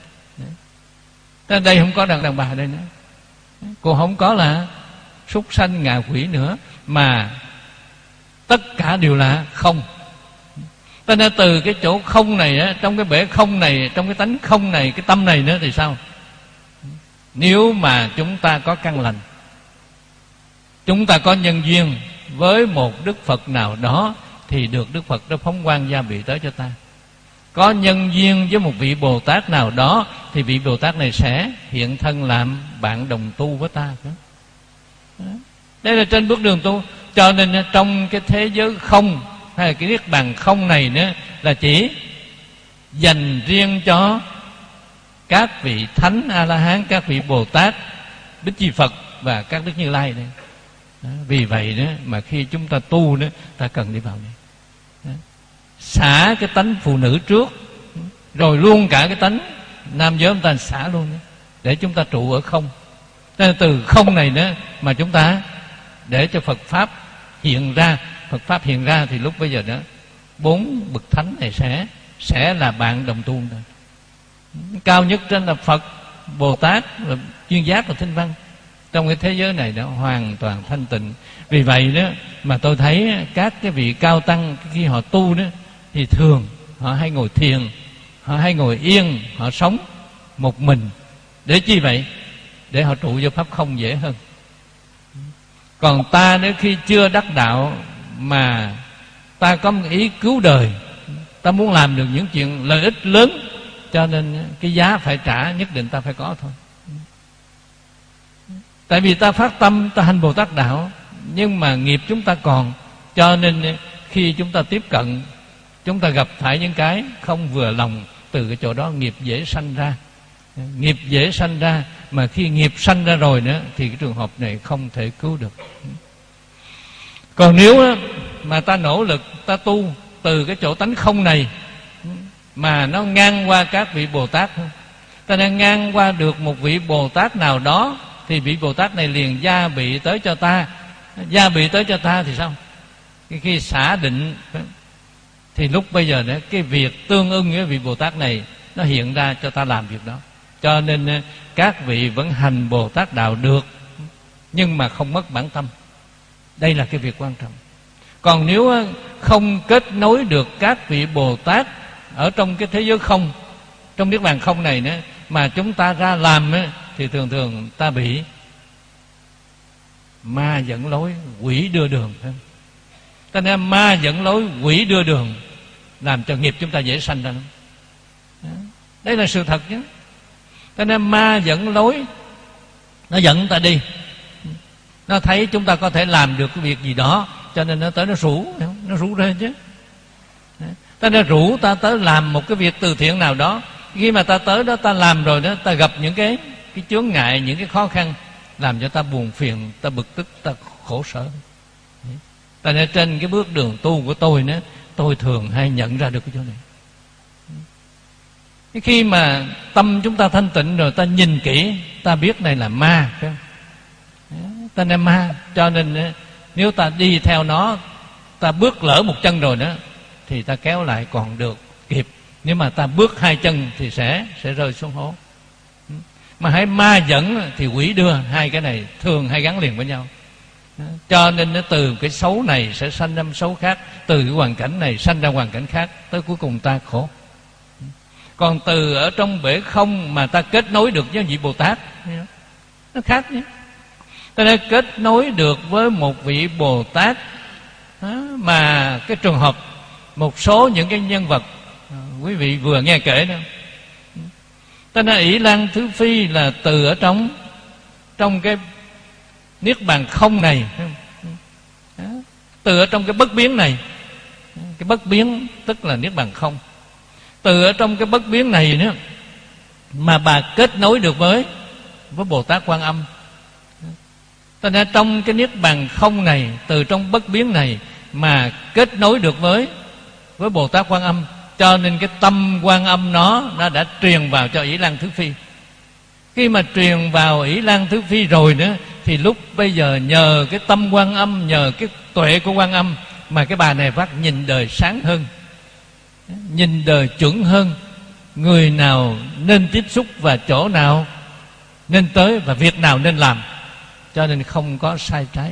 Ở đây không có đàn đàn bà ở đây nữa, cô không có là súc sanh ngạ quỷ nữa, mà tất cả đều là không. Cho nên từ cái chỗ không này á, trong cái bể không này, trong cái tánh không này, cái tâm này nữa thì sao? Nếu mà chúng ta có căn lành, chúng ta có nhân duyên với một Đức Phật nào đó, thì được Đức Phật đó phóng quang gia bị tới cho ta. Có nhân duyên với một vị Bồ Tát nào đó, thì vị Bồ Tát này sẽ hiện thân làm bạn đồng tu với ta. Đây là trên bước đường tu. Cho nên trong cái thế giới không, hay là cái niết bàn không này nữa, là chỉ dành riêng cho các vị Thánh A-la-hán, các vị Bồ Tát, Bích Chi Phật và các Đức Như Lai đây. Đó, vì vậy đó mà khi chúng ta tu đó, ta cần đi vào đây. Đó. Xả cái tánh phụ nữ trước, rồi luôn cả cái tánh nam giới chúng ta xả luôn đó, để chúng ta trụ ở không. Nên từ không này nữa mà chúng ta để cho Phật Pháp hiện ra. Phật Pháp hiện ra thì lúc bây giờ đó bốn bậc thánh này sẽ sẽ là bạn đồng tu thôi. Cao nhất trên là Phật, Bồ Tát, và Duyên Giác và Thanh Văn. Trong cái thế giới này đó hoàn toàn thanh tịnh. Vì vậy đó mà tôi thấy các cái vị cao tăng khi họ tu đó, thì thường họ hay ngồi thiền, họ hay ngồi yên, họ sống một mình. Để chi vậy? Để họ trụ vô pháp không dễ hơn. Còn ta nếu khi chưa đắc đạo mà ta có một ý cứu đời, ta muốn làm được những chuyện lợi ích lớn, cho nên cái giá phải trả nhất định ta phải có thôi. Tại vì ta phát tâm, ta hành Bồ Tát đạo, nhưng mà nghiệp chúng ta còn. Cho nên khi chúng ta tiếp cận, chúng ta gặp phải những cái không vừa lòng, từ cái chỗ đó nghiệp dễ sanh ra. Nghiệp dễ sanh ra, mà khi nghiệp sanh ra rồi nữa thì cái trường hợp này không thể cứu được. Còn nếu mà ta nỗ lực, ta tu từ cái chỗ tánh không này mà nó ngang qua các vị Bồ Tát, Ta nên ngang qua được một vị Bồ Tát nào đó, thì vị Bồ Tát này liền gia bị tới cho ta. Gia bị tới cho ta thì sao? Khi xả định thì lúc bây giờ đó, cái việc tương ưng với vị Bồ Tát này nó hiện ra cho ta làm việc đó. Cho nên các vị vẫn hành Bồ Tát đạo được, nhưng mà không mất bản tâm. Đây là cái việc quan trọng. Còn nếu không kết nối được các vị Bồ Tát ở trong cái thế giới không, trong niết bàn không này nữa, mà chúng ta ra làm ấy, thì thường thường ta bị ma dẫn lối, quỷ đưa đường. Cho nên ma dẫn lối, quỷ đưa đường, làm cho nghiệp chúng ta dễ sanh ra lắm. Đây là sự thật chứ. Cho nên ma dẫn lối, nó dẫn ta đi. Nó thấy chúng ta có thể làm được cái việc gì đó, cho nên nó tới nó rủ, nó rủ lên chứ. Ta nó rủ ta tới làm một cái việc từ thiện nào đó. Khi mà ta tới đó ta làm rồi đó, ta gặp những cái cái chướng ngại, những cái khó khăn, làm cho ta buồn phiền, ta bực tức, ta khổ sở. Ta nên trên cái bước đường tu của tôi nữa, tôi thường hay nhận ra được cái chỗ này. Khi mà tâm chúng ta thanh tịnh rồi, ta nhìn kỹ, ta biết này là ma, phải không? Ta nên ma. Cho nên nếu ta đi theo nó, ta bước lỡ một chân rồi đó, thì ta kéo lại còn được kịp. Nếu mà ta bước hai chân thì sẽ sẽ rơi xuống hố. Mà hãy ma dẫn thì quỷ đưa, hai cái này thường hay gắn liền với nhau. Cho nên nó từ cái xấu này sẽ sanh ra xấu khác, từ cái hoàn cảnh này sanh ra hoàn cảnh khác, tới cuối cùng ta khổ. Còn từ ở trong bể không mà ta kết nối được với vị Bồ Tát, nó khác nhé. Ta đã kết nối được với một vị Bồ Tát, mà cái trường hợp một số những cái nhân vật quý vị vừa nghe kể đó, ta nói Ỷ Lan Thứ Phi là từ ở trong trong cái niết bàn không này, từ ở trong cái bất biến này. Cái bất biến tức là niết bàn không. Từ ở trong cái bất biến này nữa mà bà kết nối được với với Bồ Tát Quan Âm. Ta nói trong cái niết bàn không này, từ trong bất biến này mà kết nối được với với Bồ Tát Quan Âm. Cho nên cái tâm Quan Âm nó nó đã truyền vào cho Ỷ Lan Thứ Phi. Khi mà truyền vào Ỷ Lan Thứ Phi rồi nữa, thì lúc bây giờ nhờ cái tâm Quan Âm, nhờ cái tuệ của Quan Âm mà cái bà này phát nhìn đời sáng hơn, nhìn đời chuẩn hơn. Người nào nên tiếp xúc và chỗ nào nên tới và việc nào nên làm. Cho nên không có sai trái.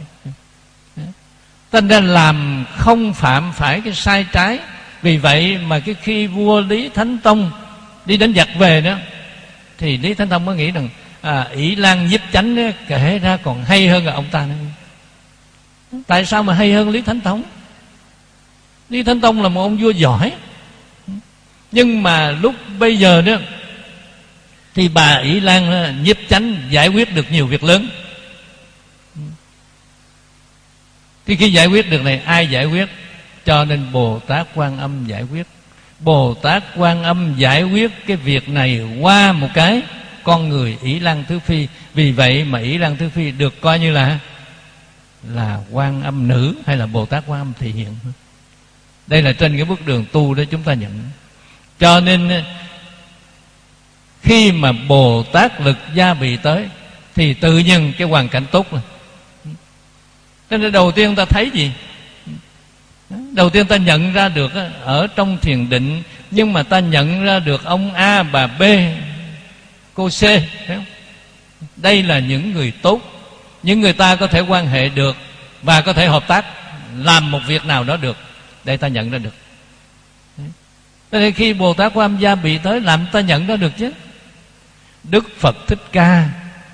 Ta nên làm không phạm phải cái sai trái. Vì vậy mà cái khi vua Lý Thánh Tông đi đánh giặc về đó, thì Lý Thánh Tông mới nghĩ rằng à, Ỷ Lan Nhiếp Chánh đó, kể ra còn hay hơn là ông ta nữa. Tại sao mà hay hơn Lý Thánh Tông? Lý Thánh Tông là một ông vua giỏi, nhưng mà lúc bây giờ đó thì bà Ỷ Lan Nhiếp Chánh giải quyết được nhiều việc lớn. Thì khi giải quyết được này, ai giải quyết? Cho nên Bồ Tát Quan Âm giải quyết. Bồ Tát Quan Âm giải quyết cái việc này qua một cái con người Ỷ Lan Thứ Phi. Vì vậy mà Ỷ Lan Thứ Phi được coi như là là Quan Âm nữ hay là Bồ Tát Quan Âm thị hiện. Đây là trên cái bước đường tu đó chúng ta nhận. Cho nên khi mà Bồ Tát lực gia bị tới thì tự nhiên cái hoàn cảnh tốt rồi. Cho nên đầu tiên ta thấy gì? Đầu tiên ta nhận ra được ở trong thiền định, nhưng mà ta nhận ra được ông A, bà B, cô C. Đây là những người tốt, những người ta có thể quan hệ được và có thể hợp tác làm một việc nào đó được. Đây ta nhận ra được. Cho nên khi Bồ Tát Quan Âm gia bị tới, làm ta nhận ra được chứ. Đức Phật Thích Ca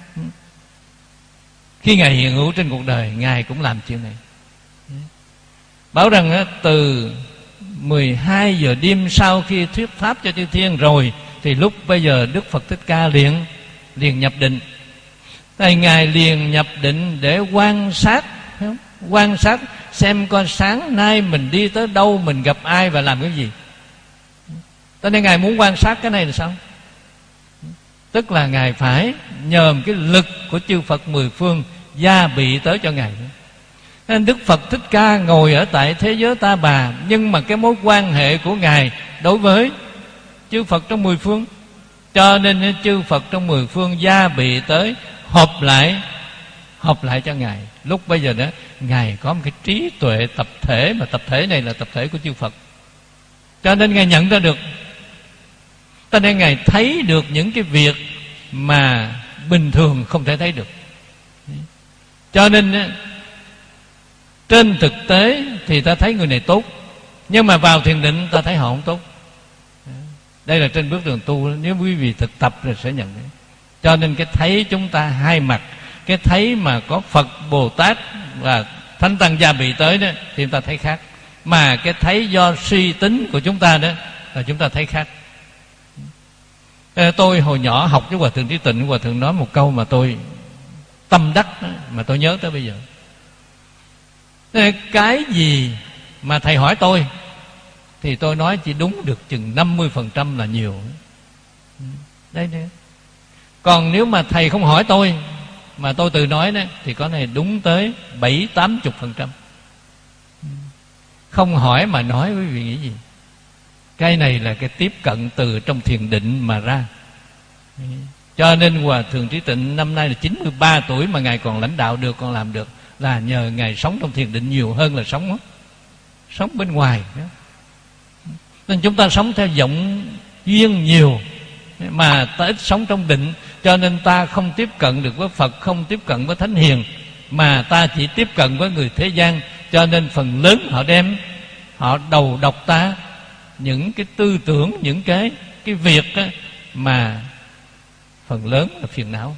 khi Ngài hiện hữu trên cuộc đời, Ngài cũng làm chuyện này. Bảo rằng từ mười hai giờ đêm sau khi thuyết pháp cho chư thiên rồi, thì lúc bây giờ Đức Phật Thích Ca liền liền nhập định. Tại Ngài liền nhập định để quan sát, quan sát xem coi sáng nay mình đi tới đâu, mình gặp ai và làm cái gì. Cho nên Ngài muốn quan sát cái này là sao? Tức là Ngài phải nhờ cái lực của chư Phật mười phương gia bị tới cho Ngài. Nên Đức Phật Thích Ca ngồi ở tại thế giới Ta Bà, nhưng mà cái mối quan hệ của Ngài đối với chư Phật trong mười phương, Cho nên chư Phật trong mười phương gia bị tới họp lại, họp lại cho Ngài. Lúc bây giờ đó Ngài có một cái trí tuệ tập thể, mà tập thể này là tập thể của chư Phật. Cho nên Ngài nhận ra được, cho nên Ngài thấy được những cái việc mà bình thường không thể thấy được. Cho nên trên thực tế thì ta thấy người này tốt, nhưng mà vào thiền định ta thấy họ không tốt. Đây là trên bước đường tu, nếu quý vị thực tập rồi sẽ nhận đấy. Cho nên cái thấy chúng ta hai mặt. Cái thấy mà có Phật, Bồ Tát và Thánh Tăng gia bị tới đó thì chúng ta thấy khác. Mà cái thấy do suy tính của chúng ta đó là chúng ta thấy khác. Tôi hồi nhỏ học với Hòa Thượng Trí Tịnh, Hòa Thượng nói một câu mà tôi tâm đắc đó, mà tôi nhớ tới bây giờ. Cái gì mà thầy hỏi tôi thì tôi nói chỉ đúng được chừng năm mươi phần trăm là nhiều. Đấy đấy. Còn nếu mà thầy không hỏi tôi mà tôi tự nói đó thì có này đúng tới bảy tám chục phần trăm. Không hỏi mà nói, quý vị nghĩ gì? Cái này là cái tiếp cận từ trong thiền định mà ra. Cho nên Hòa Thượng Trí Tịnh năm nay là chín mươi ba tuổi mà Ngài còn lãnh đạo được, còn làm được, là nhờ Ngài sống trong thiền định nhiều hơn là sống sống bên ngoài. Nên chúng ta sống theo vọng duyên nhiều, mà ta ít sống trong định. Cho nên ta không tiếp cận được với Phật, không tiếp cận với Thánh Hiền, mà ta chỉ tiếp cận với người thế gian. Cho nên phần lớn họ đem, họ đầu độc ta những cái tư tưởng, những cái cái việc á, mà phần lớn là phiền não.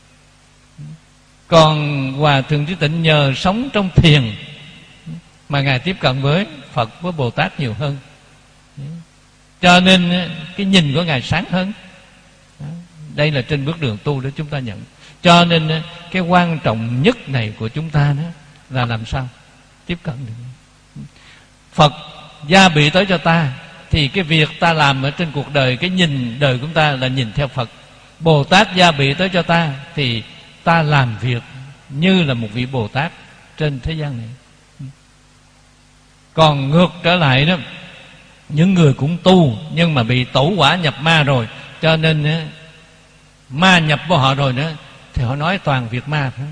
Còn Hòa Thượng Trí Tịnh nhờ sống trong thiền mà Ngài tiếp cận với Phật, với Bồ Tát nhiều hơn. Cho nên cái nhìn của Ngài sáng hơn. Đây là trên bước đường tu để chúng ta nhận. Cho nên cái quan trọng nhất này của chúng ta đó là làm sao tiếp cận được. Phật gia bị tới cho ta thì cái việc ta làm ở trên cuộc đời, cái nhìn đời của chúng ta là nhìn theo Phật. Bồ Tát gia bị tới cho ta thì ta làm việc như là một vị Bồ Tát trên thế gian này. Còn ngược trở lại đó, những người cũng tu nhưng mà bị tẩu quả nhập ma rồi, cho nên ma nhập vào họ rồi nữa, thì họ nói toàn việc ma thôi.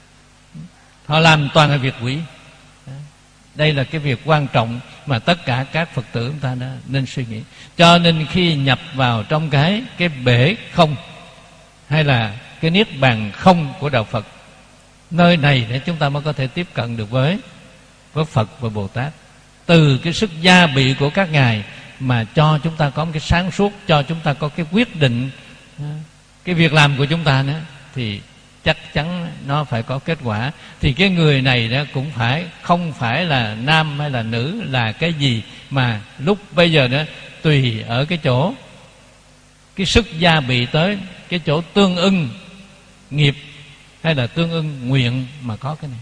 Họ làm toàn là việc quỷ. Đây là cái việc quan trọng mà tất cả các Phật tử chúng ta đã nên suy nghĩ. Cho nên khi nhập vào trong cái cái bể không, hay là cái niết bàn không của đạo Phật, nơi này để chúng ta mới có thể tiếp cận được với với Phật và Bồ Tát. Từ cái sức gia bị của các ngài mà cho chúng ta có một cái sáng suốt, cho chúng ta có cái quyết định cái việc làm của chúng ta nữa, thì chắc chắn nó phải có kết quả. Thì cái người này đó cũng phải không phải là nam hay là nữ, là cái gì mà lúc bây giờ đó tùy ở cái chỗ cái sức gia bị tới, cái chỗ tương ưng nghiệp hay là tương ưng nguyện mà có cái này.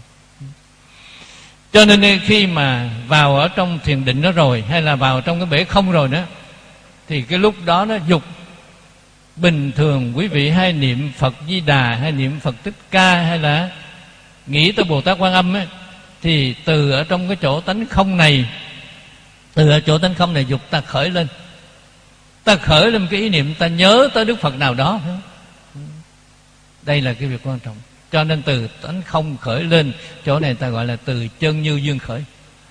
Cho nên khi mà vào ở trong thiền định đó rồi, hay là vào trong cái bể không rồi đó, thì cái lúc đó nó dục bình thường quý vị hay niệm Phật Di Đà, hay niệm Phật Thích Ca, hay là nghĩ tới Bồ Tát Quan Âm ấy, thì từ ở trong cái chỗ tánh không này, từ ở chỗ tánh không này dục ta khởi lên, ta khởi lên cái ý niệm ta nhớ tới Đức Phật nào đó. Đây là cái việc quan trọng. Cho nên từ tánh không khởi lên, chỗ này ta gọi là từ chân như duyên khởi.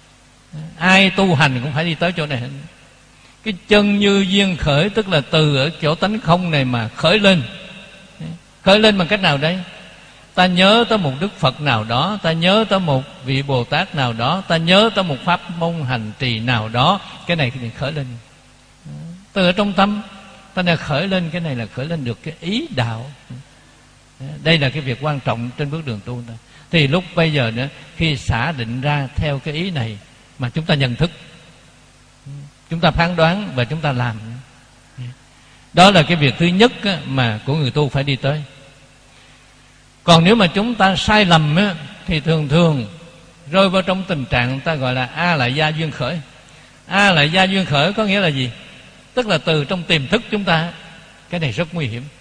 Ai tu hành cũng phải đi tới chỗ này. Cái chân như duyên khởi tức là từ ở chỗ tánh không này mà khởi lên. Khởi lên bằng cách nào đấy? Ta nhớ tới một Đức Phật nào đó, ta nhớ tới một vị Bồ Tát nào đó, ta nhớ tới một pháp môn hành trì nào đó. Cái này thì khởi lên từ ở trong tâm. Ta đã khởi lên, cái này là khởi lên được cái ý đạo. Đây là cái việc quan trọng trên bước đường tu ta. Thì lúc bây giờ nữa, khi xả định ra theo cái ý này mà chúng ta nhận thức, chúng ta phán đoán và chúng ta làm. Đó là cái việc thứ nhất mà của người tu phải đi tới. Còn nếu mà chúng ta sai lầm thì thường thường rơi vào trong tình trạng ta gọi là A lại gia duyên khởi. A lại gia duyên khởi có nghĩa là gì? Tức là từ trong tiềm thức chúng ta. Cái này rất nguy hiểm.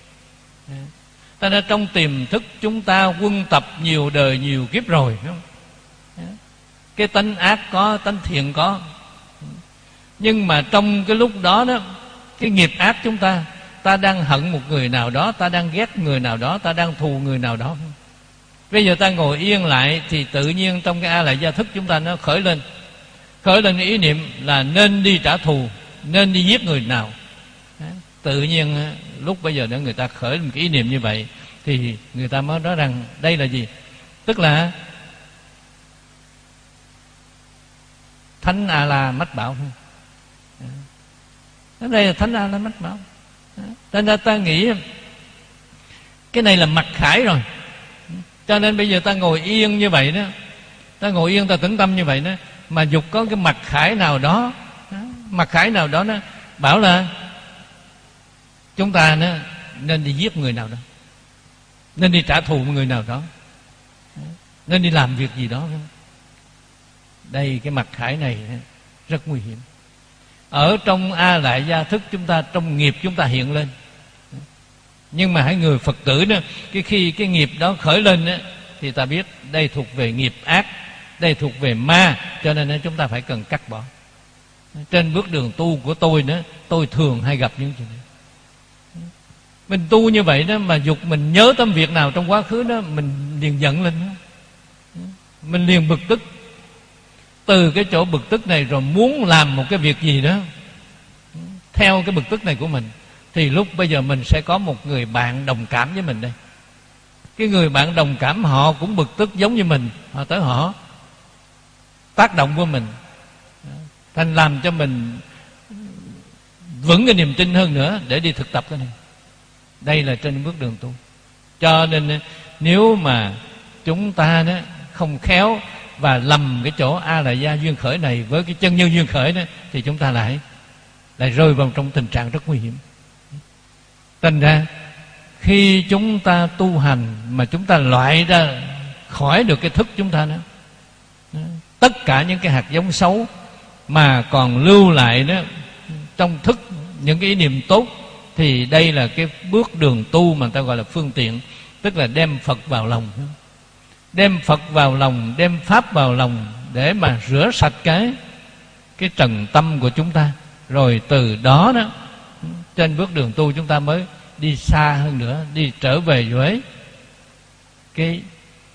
Ta đã trong tiềm thức chúng ta quân tập nhiều đời nhiều kiếp rồi, không? Cái tánh ác có, tánh thiện có. Nhưng mà trong cái lúc đó đó, cái nghiệp ác chúng ta ta đang hận một người nào đó, ta đang ghét người nào đó, ta đang thù người nào đó. Bây giờ ta ngồi yên lại thì tự nhiên trong cái A Lại Gia thức chúng ta nó khởi lên, khởi lên ý niệm là nên đi trả thù, nên đi giết người nào. Tự nhiên lúc bây giờ nữa người ta khởi một cái ý niệm như vậy thì người ta mới nói rằng đây là gì? Tức là Thánh A La mách bảo. Đây là Thánh A La mách bảo. Nên ra ta nghĩ cái này là mặc khải rồi. Cho nên bây giờ ta ngồi yên như vậy đó, ta ngồi yên ta tĩnh tâm như vậy đó, mà dục có cái mặc khải nào đó, mặc khải nào đó nó bảo là chúng ta nó nên đi giết người nào đó, nên đi trả thù người nào đó, nên đi làm việc gì đó. Đây cái mặc khải này rất nguy hiểm. Ở trong A Lại Gia thức chúng ta, trong nghiệp chúng ta hiện lên. Nhưng mà hãy người Phật tử đó, cái khi cái nghiệp đó khởi lên đó, thì ta biết đây thuộc về nghiệp ác, đây thuộc về ma, cho nên chúng ta phải cần cắt bỏ. Trên bước đường tu của tôi đó, tôi thường hay gặp những chuyện này. Mình tu như vậy đó mà dục mình nhớ tâm việc nào trong quá khứ đó, mình liền giận lên đó. Mình liền bực tức. Từ cái chỗ bực tức này rồi muốn làm một cái việc gì đó theo cái bực tức này của mình, thì lúc bây giờ mình sẽ có một người bạn đồng cảm với mình đây. Cái người bạn đồng cảm họ cũng bực tức giống như mình, họ tới họ tác động của mình, thành làm cho mình vững cái niềm tin hơn nữa để đi thực tập cái này. Đây là trên bước đường tu. Cho nên nếu mà chúng ta đó không khéo và lầm cái chỗ A Lại Gia duyên khởi này với cái chân nhân duyên khởi đó, thì chúng ta lại lại rơi vào trong tình trạng rất nguy hiểm. Thành ra khi chúng ta tu hành mà chúng ta loại ra khỏi được cái thức chúng ta đó, tất cả những cái hạt giống xấu mà còn lưu lại đó trong thức, những cái ý niệm tốt, thì đây là cái bước đường tu mà người ta gọi là phương tiện. Tức là đem Phật vào lòng, đem Phật vào lòng, đem Pháp vào lòng, để mà rửa sạch cái cái trần tâm của chúng ta. Rồi từ đó đó, trên bước đường tu chúng ta mới đi xa hơn nữa, đi trở về với cái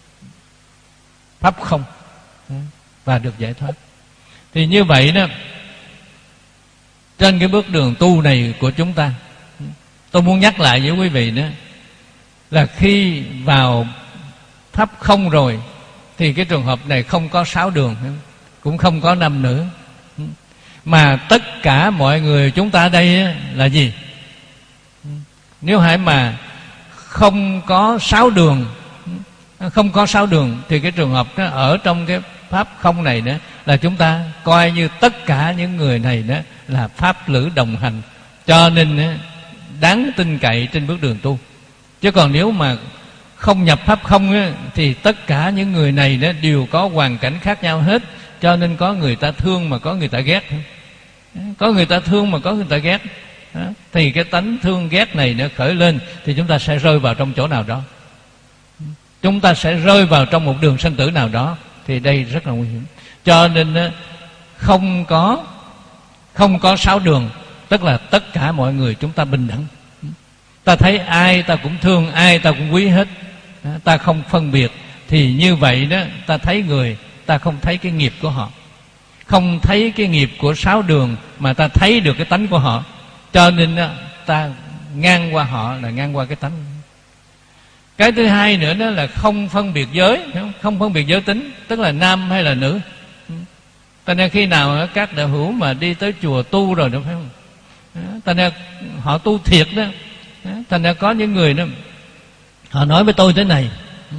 Pháp không và được giải thoát. Thì như vậy đó, trên cái bước đường tu này của chúng ta, tôi muốn nhắc lại với quý vị nữa là khi vào Pháp không rồi thì cái trường hợp này không có sáu đường, cũng không có năm nữa, mà tất cả mọi người chúng ta đây là gì? Nếu hãy mà không có sáu đường, không có sáu đường thì cái trường hợp đó ở trong cái Pháp không này đó là chúng ta coi như tất cả những người này đó là pháp lữ đồng hành, cho nên đáng tin cậy trên bước đường tu. Chứ còn nếu mà không nhập Pháp không á, thì tất cả những người này đó đều có hoàn cảnh khác nhau hết, cho nên có người ta thương mà có người ta ghét, có người ta thương mà có người ta ghét. Thì cái tánh thương ghét này nó khởi lên thì chúng ta sẽ rơi vào trong chỗ nào đó, chúng ta sẽ rơi vào trong một đường sanh tử nào đó. Thì đây rất là nguy hiểm. Cho nên không có không có sáu đường, tức là tất cả mọi người chúng ta bình đẳng. Ta thấy ai ta cũng thương, ai ta cũng quý hết, ta không phân biệt. Thì như vậy đó, ta thấy người, ta không thấy cái nghiệp của họ, không thấy cái nghiệp của sáu đường, mà ta thấy được cái tánh của họ. Cho nên đó, ta ngang qua họ là ngang qua cái tánh. Cái thứ hai nữa đó là không phân biệt giới, không phân biệt giới tính, tức là nam hay là nữ. Cho nên khi nào các đạo hữu mà đi tới chùa tu rồi đó, phải không? Cho nên họ tu thiệt đó. Thành ra có những người đó, họ nói với tôi thế này,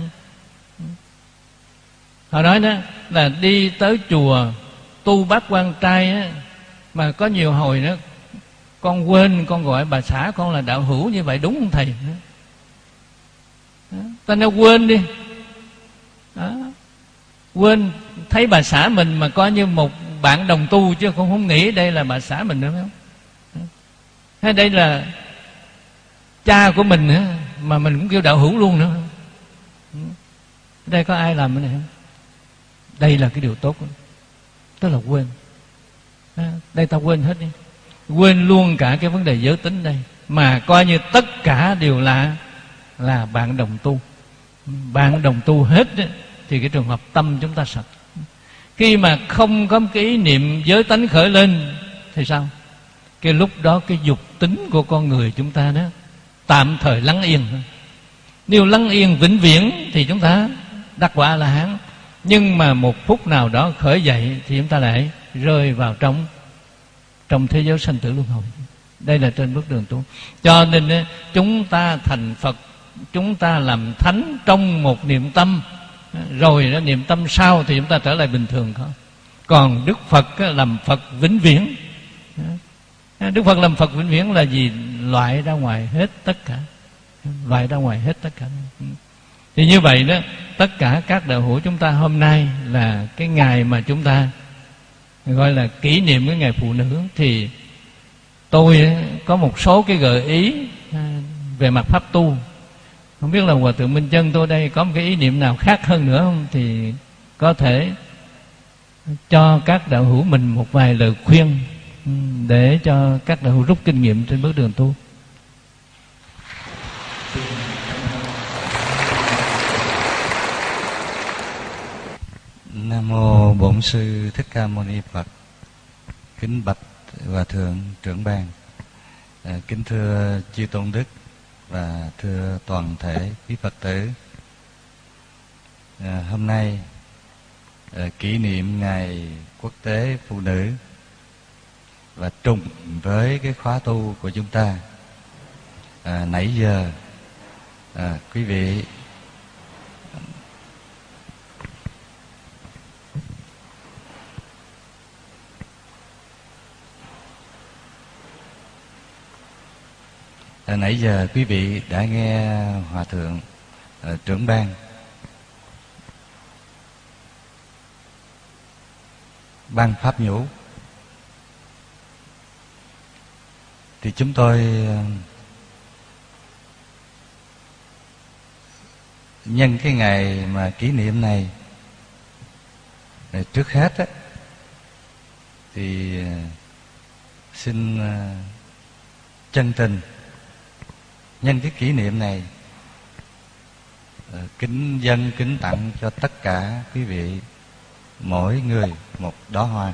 họ nói đó là đi tới chùa tu Bát Quan Trai á, mà có nhiều hồi đó con quên con gọi bà xã con là đạo hữu như vậy, đúng không thầy? Ta nói quên đi đó. Quên thấy bà xã mình mà coi như một bạn đồng tu, chứ con không nghĩ đây là bà xã mình nữa, phải không? Hay đây là cha của mình nữa, mà mình cũng kêu đạo hữu luôn nữa. Đây có ai làm cái này không? Đây là cái điều tốt, tức là quên. Đây ta quên hết đi, quên luôn cả cái vấn đề giới tính đây. mà coi như tất cả đều là là bạn đồng tu. Bạn đồng tu hết đó, thì cái trường hợp tâm chúng ta sạch. Khi mà không có cái ý niệm giới tánh khởi lên thì sao? Cái lúc đó cái dục tính của con người chúng ta đó tạm thời lắng yên. Nếu lắng yên vĩnh viễn thì chúng ta đắc quả A-la-hán. Nhưng mà một phút nào đó khởi dậy thì chúng ta lại rơi vào trong trong thế giới sanh tử luân hồi. Đây là trên bước đường tu. Cho nên chúng ta thành Phật, chúng ta làm thánh trong một niệm tâm, rồi đó niệm tâm sau thì chúng ta trở lại bình thường thôi. Còn Đức Phật làm Phật vĩnh viễn. Đức Phật làm Phật vĩnh viễn là gì? Loại ra ngoài hết tất cả, loại ra ngoài hết tất cả. Thì như vậy đó, tất cả các đạo hữu chúng ta hôm nay là cái ngày mà chúng ta gọi là kỷ niệm cái ngày phụ nữ. Thì tôi có một số cái gợi ý về mặt pháp tu. Không biết là Hòa Thượng Minh Chân tôi đây có một cái ý niệm nào khác hơn nữa không, thì có thể cho các đạo hữu mình một vài lời khuyên để cho các đạo hữu rút kinh nghiệm trên bước đường tu. Nam mô Bổn Sư Thích Ca Mâu Ni Phật. Kính bạch Hòa Thượng trưởng ban, à, kính thưa chư tôn đức và thưa toàn thể quý Phật tử. À, hôm nay à, kỷ niệm ngày quốc tế phụ nữ và trùng với cái khóa tu của chúng ta. À, nãy giờ à, quý vị À, nãy giờ quý vị đã nghe Hòa Thượng uh, trưởng ban ban pháp nhũ. Thì chúng tôi uh, nhân cái ngày mà kỷ niệm này, uh, trước hết á, thì uh, xin uh, chân tình nhân cái kỷ niệm này kính dâng kính tặng cho tất cả quý vị mỗi người một đóa hoa.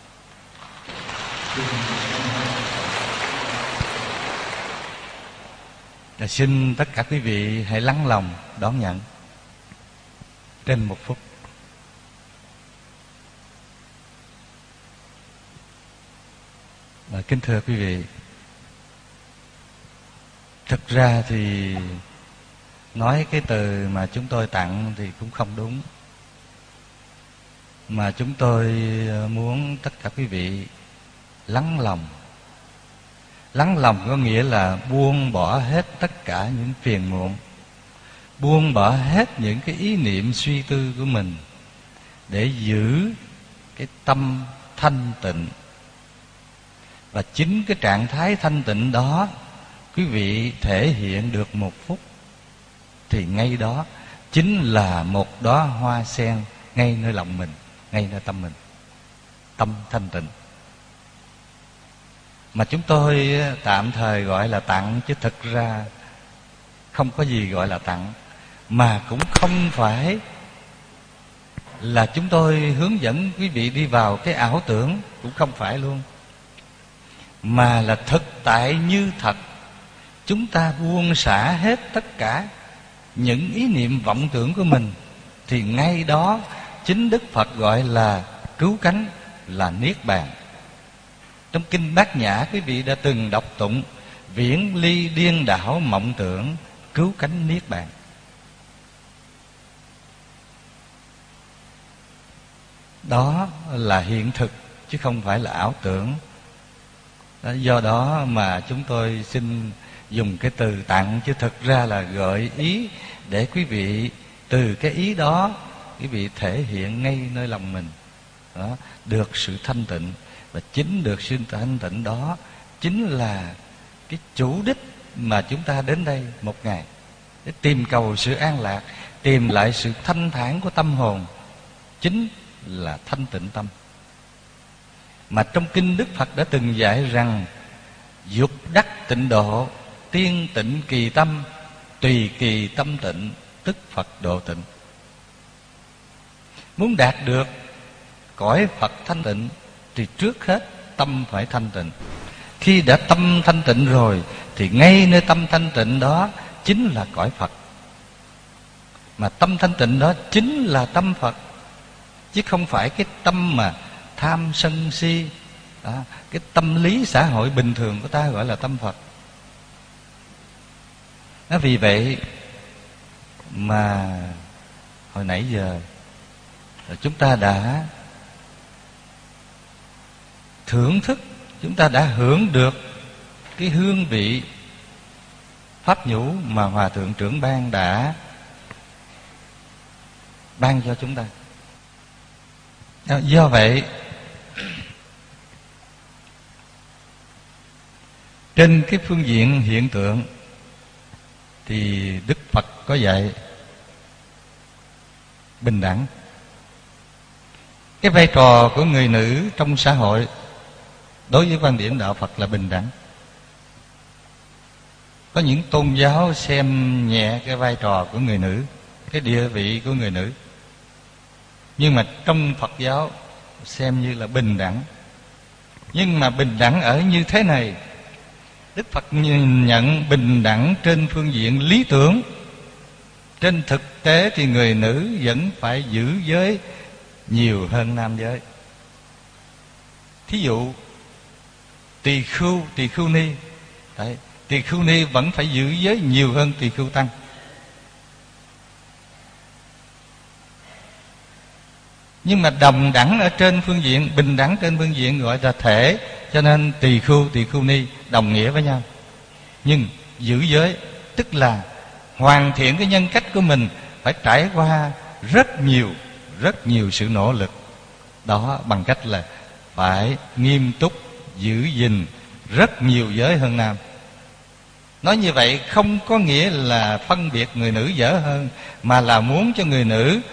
Và xin tất cả quý vị hãy lắng lòng đón nhận trên một phút. Và kính thưa quý vị, thực ra thì nói cái từ mà chúng tôi tặng thì cũng không đúng. Mà chúng tôi muốn tất cả quý vị lắng lòng. Lắng lòng có nghĩa là buông bỏ hết tất cả những phiền muộn, buông bỏ hết những cái ý niệm suy tư của mình, để giữ cái tâm thanh tịnh. Và chính cái trạng thái thanh tịnh đó quý vị thể hiện được một phút, thì ngay đó chính là một đóa hoa sen ngay nơi lòng mình, ngay nơi tâm mình, tâm thanh tịnh. Mà chúng tôi tạm thời gọi là tặng, chứ thực ra không có gì gọi là tặng. Mà cũng không phải là chúng tôi hướng dẫn quý vị đi vào cái ảo tưởng, cũng không phải luôn. Mà là thực tại như thật. Chúng ta buông xả hết tất cả những ý niệm vọng tưởng của mình, thì ngay đó chính Đức Phật gọi là cứu cánh, là Niết Bàn. Trong Kinh Bát Nhã quý vị đã từng đọc tụng: viễn ly điên đảo mộng tưởng, cứu cánh Niết Bàn. Đó là hiện thực chứ không phải là ảo tưởng. Do đó mà chúng tôi xin dùng cái từ tặng, chứ thực ra là gợi ý để quý vị từ cái ý đó quý vị thể hiện ngay nơi lòng mình đó, được sự thanh tịnh. Và chính được sự thanh tịnh đó chính là cái chủ đích mà chúng ta đến đây một ngày, để tìm cầu sự an lạc, tìm lại sự thanh thản của tâm hồn, chính là thanh tịnh tâm. Mà trong kinh Đức Phật đã từng dạy rằng dục đắc tịnh độ tiên tịnh kỳ tâm, tùy kỳ tâm tịnh, tức Phật độ tịnh. Muốn đạt được cõi Phật thanh tịnh thì trước hết tâm phải thanh tịnh. Khi đã tâm thanh tịnh rồi thì ngay nơi tâm thanh tịnh đó chính là cõi Phật. Mà tâm thanh tịnh đó chính là tâm Phật, chứ không phải cái tâm mà tham sân si, đó, cái tâm lý xã hội bình thường của ta gọi là tâm Phật. Đó, vì vậy mà hồi nãy giờ chúng ta đã thưởng thức, chúng ta đã hưởng được cái hương vị pháp nhũ mà Hòa Thượng Trưởng Ban đã ban cho chúng ta. Do vậy, trên cái phương diện hiện tượng thì Đức Phật có dạy bình đẳng. Cái vai trò của người nữ trong xã hội đối với quan điểm đạo Phật là bình đẳng. Có những tôn giáo xem nhẹ cái vai trò của người nữ, cái địa vị của người nữ. Nhưng mà trong Phật giáo xem như là bình đẳng. Nhưng mà bình đẳng ở như thế này, Đức Phật nhận bình đẳng trên phương diện lý tưởng. Trên thực tế thì người nữ vẫn phải giữ giới nhiều hơn nam giới. Thí dụ tỳ khưu, tỳ khưu ni, đấy, tỳ khưu ni vẫn phải giữ giới nhiều hơn tỳ khưu tăng. Nhưng mà đồng đẳng ở trên phương diện, bình đẳng trên phương diện gọi là thể, cho nên tỳ khưu, tỳ khưu ni đồng nghĩa với nhau. Nhưng giữ giới tức là hoàn thiện cái nhân cách của mình phải trải qua rất nhiều, rất nhiều sự nỗ lực. Đó bằng cách là phải nghiêm túc giữ gìn rất nhiều giới hơn nam. Nói như vậy không có nghĩa là phân biệt người nữ dở hơn, mà là muốn cho người nữ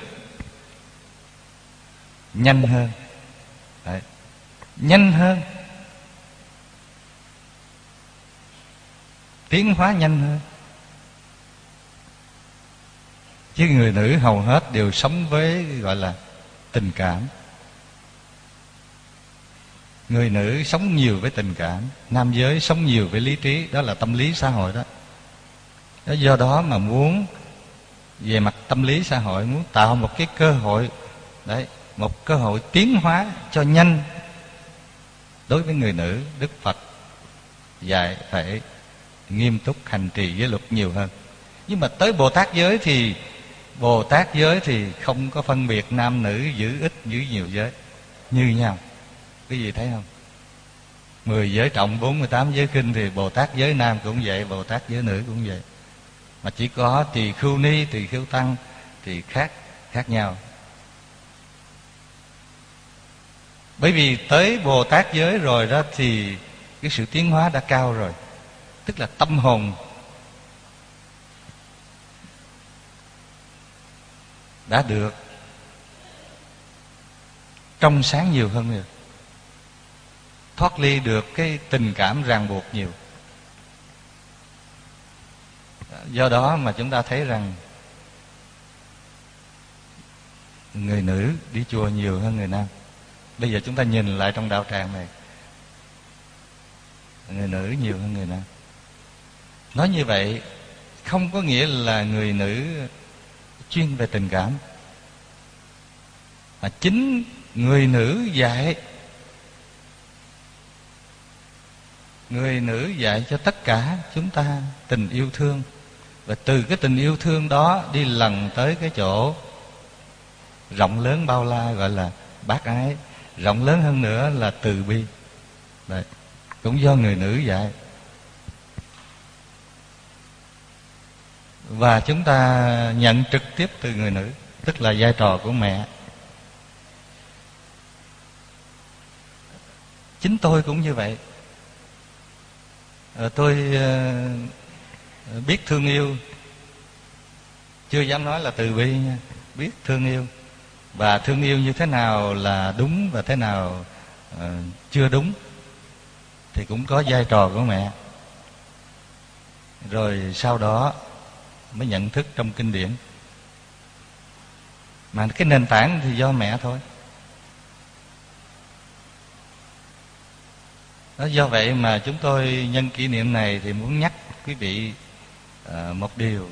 nhanh hơn. Đấy. Nhanh hơn, tiến hóa nhanh hơn. Chứ người nữ hầu hết đều sống với gọi là tình cảm. Người nữ sống nhiều với tình cảm, nam giới sống nhiều với lý trí. Đó là tâm lý xã hội đó. Do đó mà muốn về mặt tâm lý xã hội, muốn tạo một cái cơ hội, đấy, một cơ hội tiến hóa cho nhanh. Đối với người nữ, Đức Phật dạy phải nghiêm túc hành trì giới luật nhiều hơn. Nhưng mà tới Bồ Tát giới thì Bồ Tát giới thì không có phân biệt nam nữ, giữ ít giữ nhiều giới, như nhau. Cái gì thấy không? Mười giới trọng, bốn mươi tám giới khinh thì Bồ Tát giới nam cũng vậy, Bồ Tát giới nữ cũng vậy. Mà chỉ có tỳ khưu ni, tỳ khưu tăng thì khác khác nhau. Bởi vì tới Bồ Tát giới rồi đó thì cái sự tiến hóa đã cao rồi. Tức là tâm hồn đã được trong sáng nhiều hơn rồi, thoát ly được cái tình cảm ràng buộc nhiều. Do đó mà chúng ta thấy rằng người nữ đi chùa nhiều hơn người nam. Bây giờ chúng ta nhìn lại trong đạo tràng này, người nữ nhiều hơn người nam. Nói như vậy không có nghĩa là người nữ chuyên về tình cảm, mà chính người nữ dạy, người nữ dạy cho tất cả chúng ta tình yêu thương. Và từ cái tình yêu thương đó đi lần tới cái chỗ rộng lớn bao la gọi là bác ái. Rộng lớn hơn nữa là từ bi. Đấy, cũng do người nữ dạy. Và chúng ta nhận trực tiếp từ người nữ, tức là vai trò của mẹ. Chính tôi cũng như vậy. Tôi biết thương yêu, chưa dám nói là từ bi nha, biết thương yêu. Và thương yêu như thế nào là đúng và thế nào uh, chưa đúng thì cũng có vai trò của mẹ. rồi sau đó mới nhận thức trong kinh điển. Mà cái nền tảng thì do mẹ thôi. Đó, do vậy mà chúng tôi nhân kỷ niệm này thì muốn nhắc quý vị à, một điều.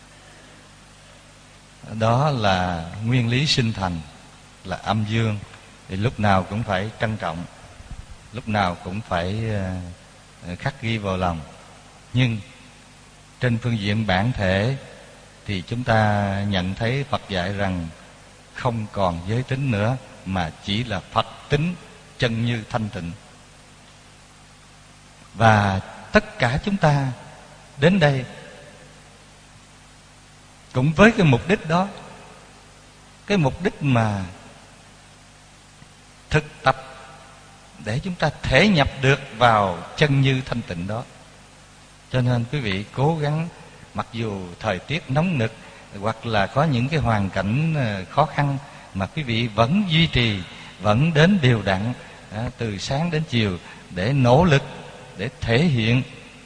Đó là nguyên lý sinh thành là âm dương, thì lúc nào cũng phải trân trọng, lúc nào cũng phải uh, khắc ghi vào lòng. Nhưng trên phương diện bản thể thì chúng ta nhận thấy Phật dạy rằng không còn giới tính nữa, mà chỉ là Phật tính chân như thanh tịnh. Và tất cả chúng ta đến đây cũng với cái mục đích đó, cái mục đích mà thực tập để chúng ta thể nhập được vào chân như thanh tịnh đó. Cho nên quý vị cố gắng, mặc dù thời tiết nóng nực hoặc là có những cái hoàn cảnh khó khăn, mà quý vị vẫn duy trì, vẫn đến đều đặn từ sáng đến chiều để nỗ lực, để thể hiện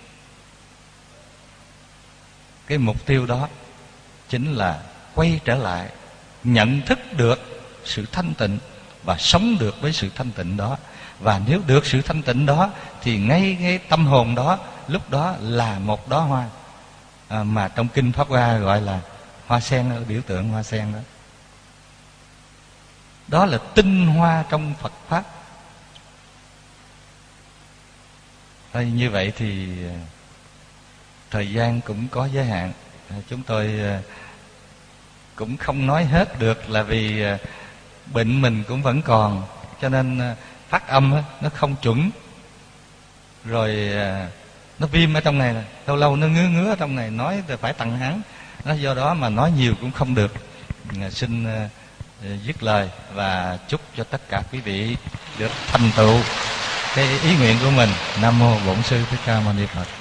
cái mục tiêu đó, chính là quay trở lại nhận thức được sự thanh tịnh và sống được với sự thanh tịnh đó. Và nếu được sự thanh tịnh đó thì ngay cái tâm hồn đó lúc đó là một đóa hoa, à, mà trong kinh Pháp Hoa gọi là hoa sen, biểu tượng hoa sen đó. Đó là tinh hoa trong Phật Pháp. Thôi, như vậy thì thời gian cũng có giới hạn, chúng tôi cũng không nói hết được, là vì bệnh mình cũng vẫn còn, cho nên phát âm nó không chuẩn, rồi nó viêm ở trong này, lâu lâu nó ngứa ngứa ở trong này, nói thì phải tặng hắn. Nó do đó mà nói nhiều cũng không được. Xin dứt lời và chúc cho tất cả quý vị được thành tựu cái ý nguyện của mình. Nam mô Bổn Sư Thích Ca Mâu Ni Phật.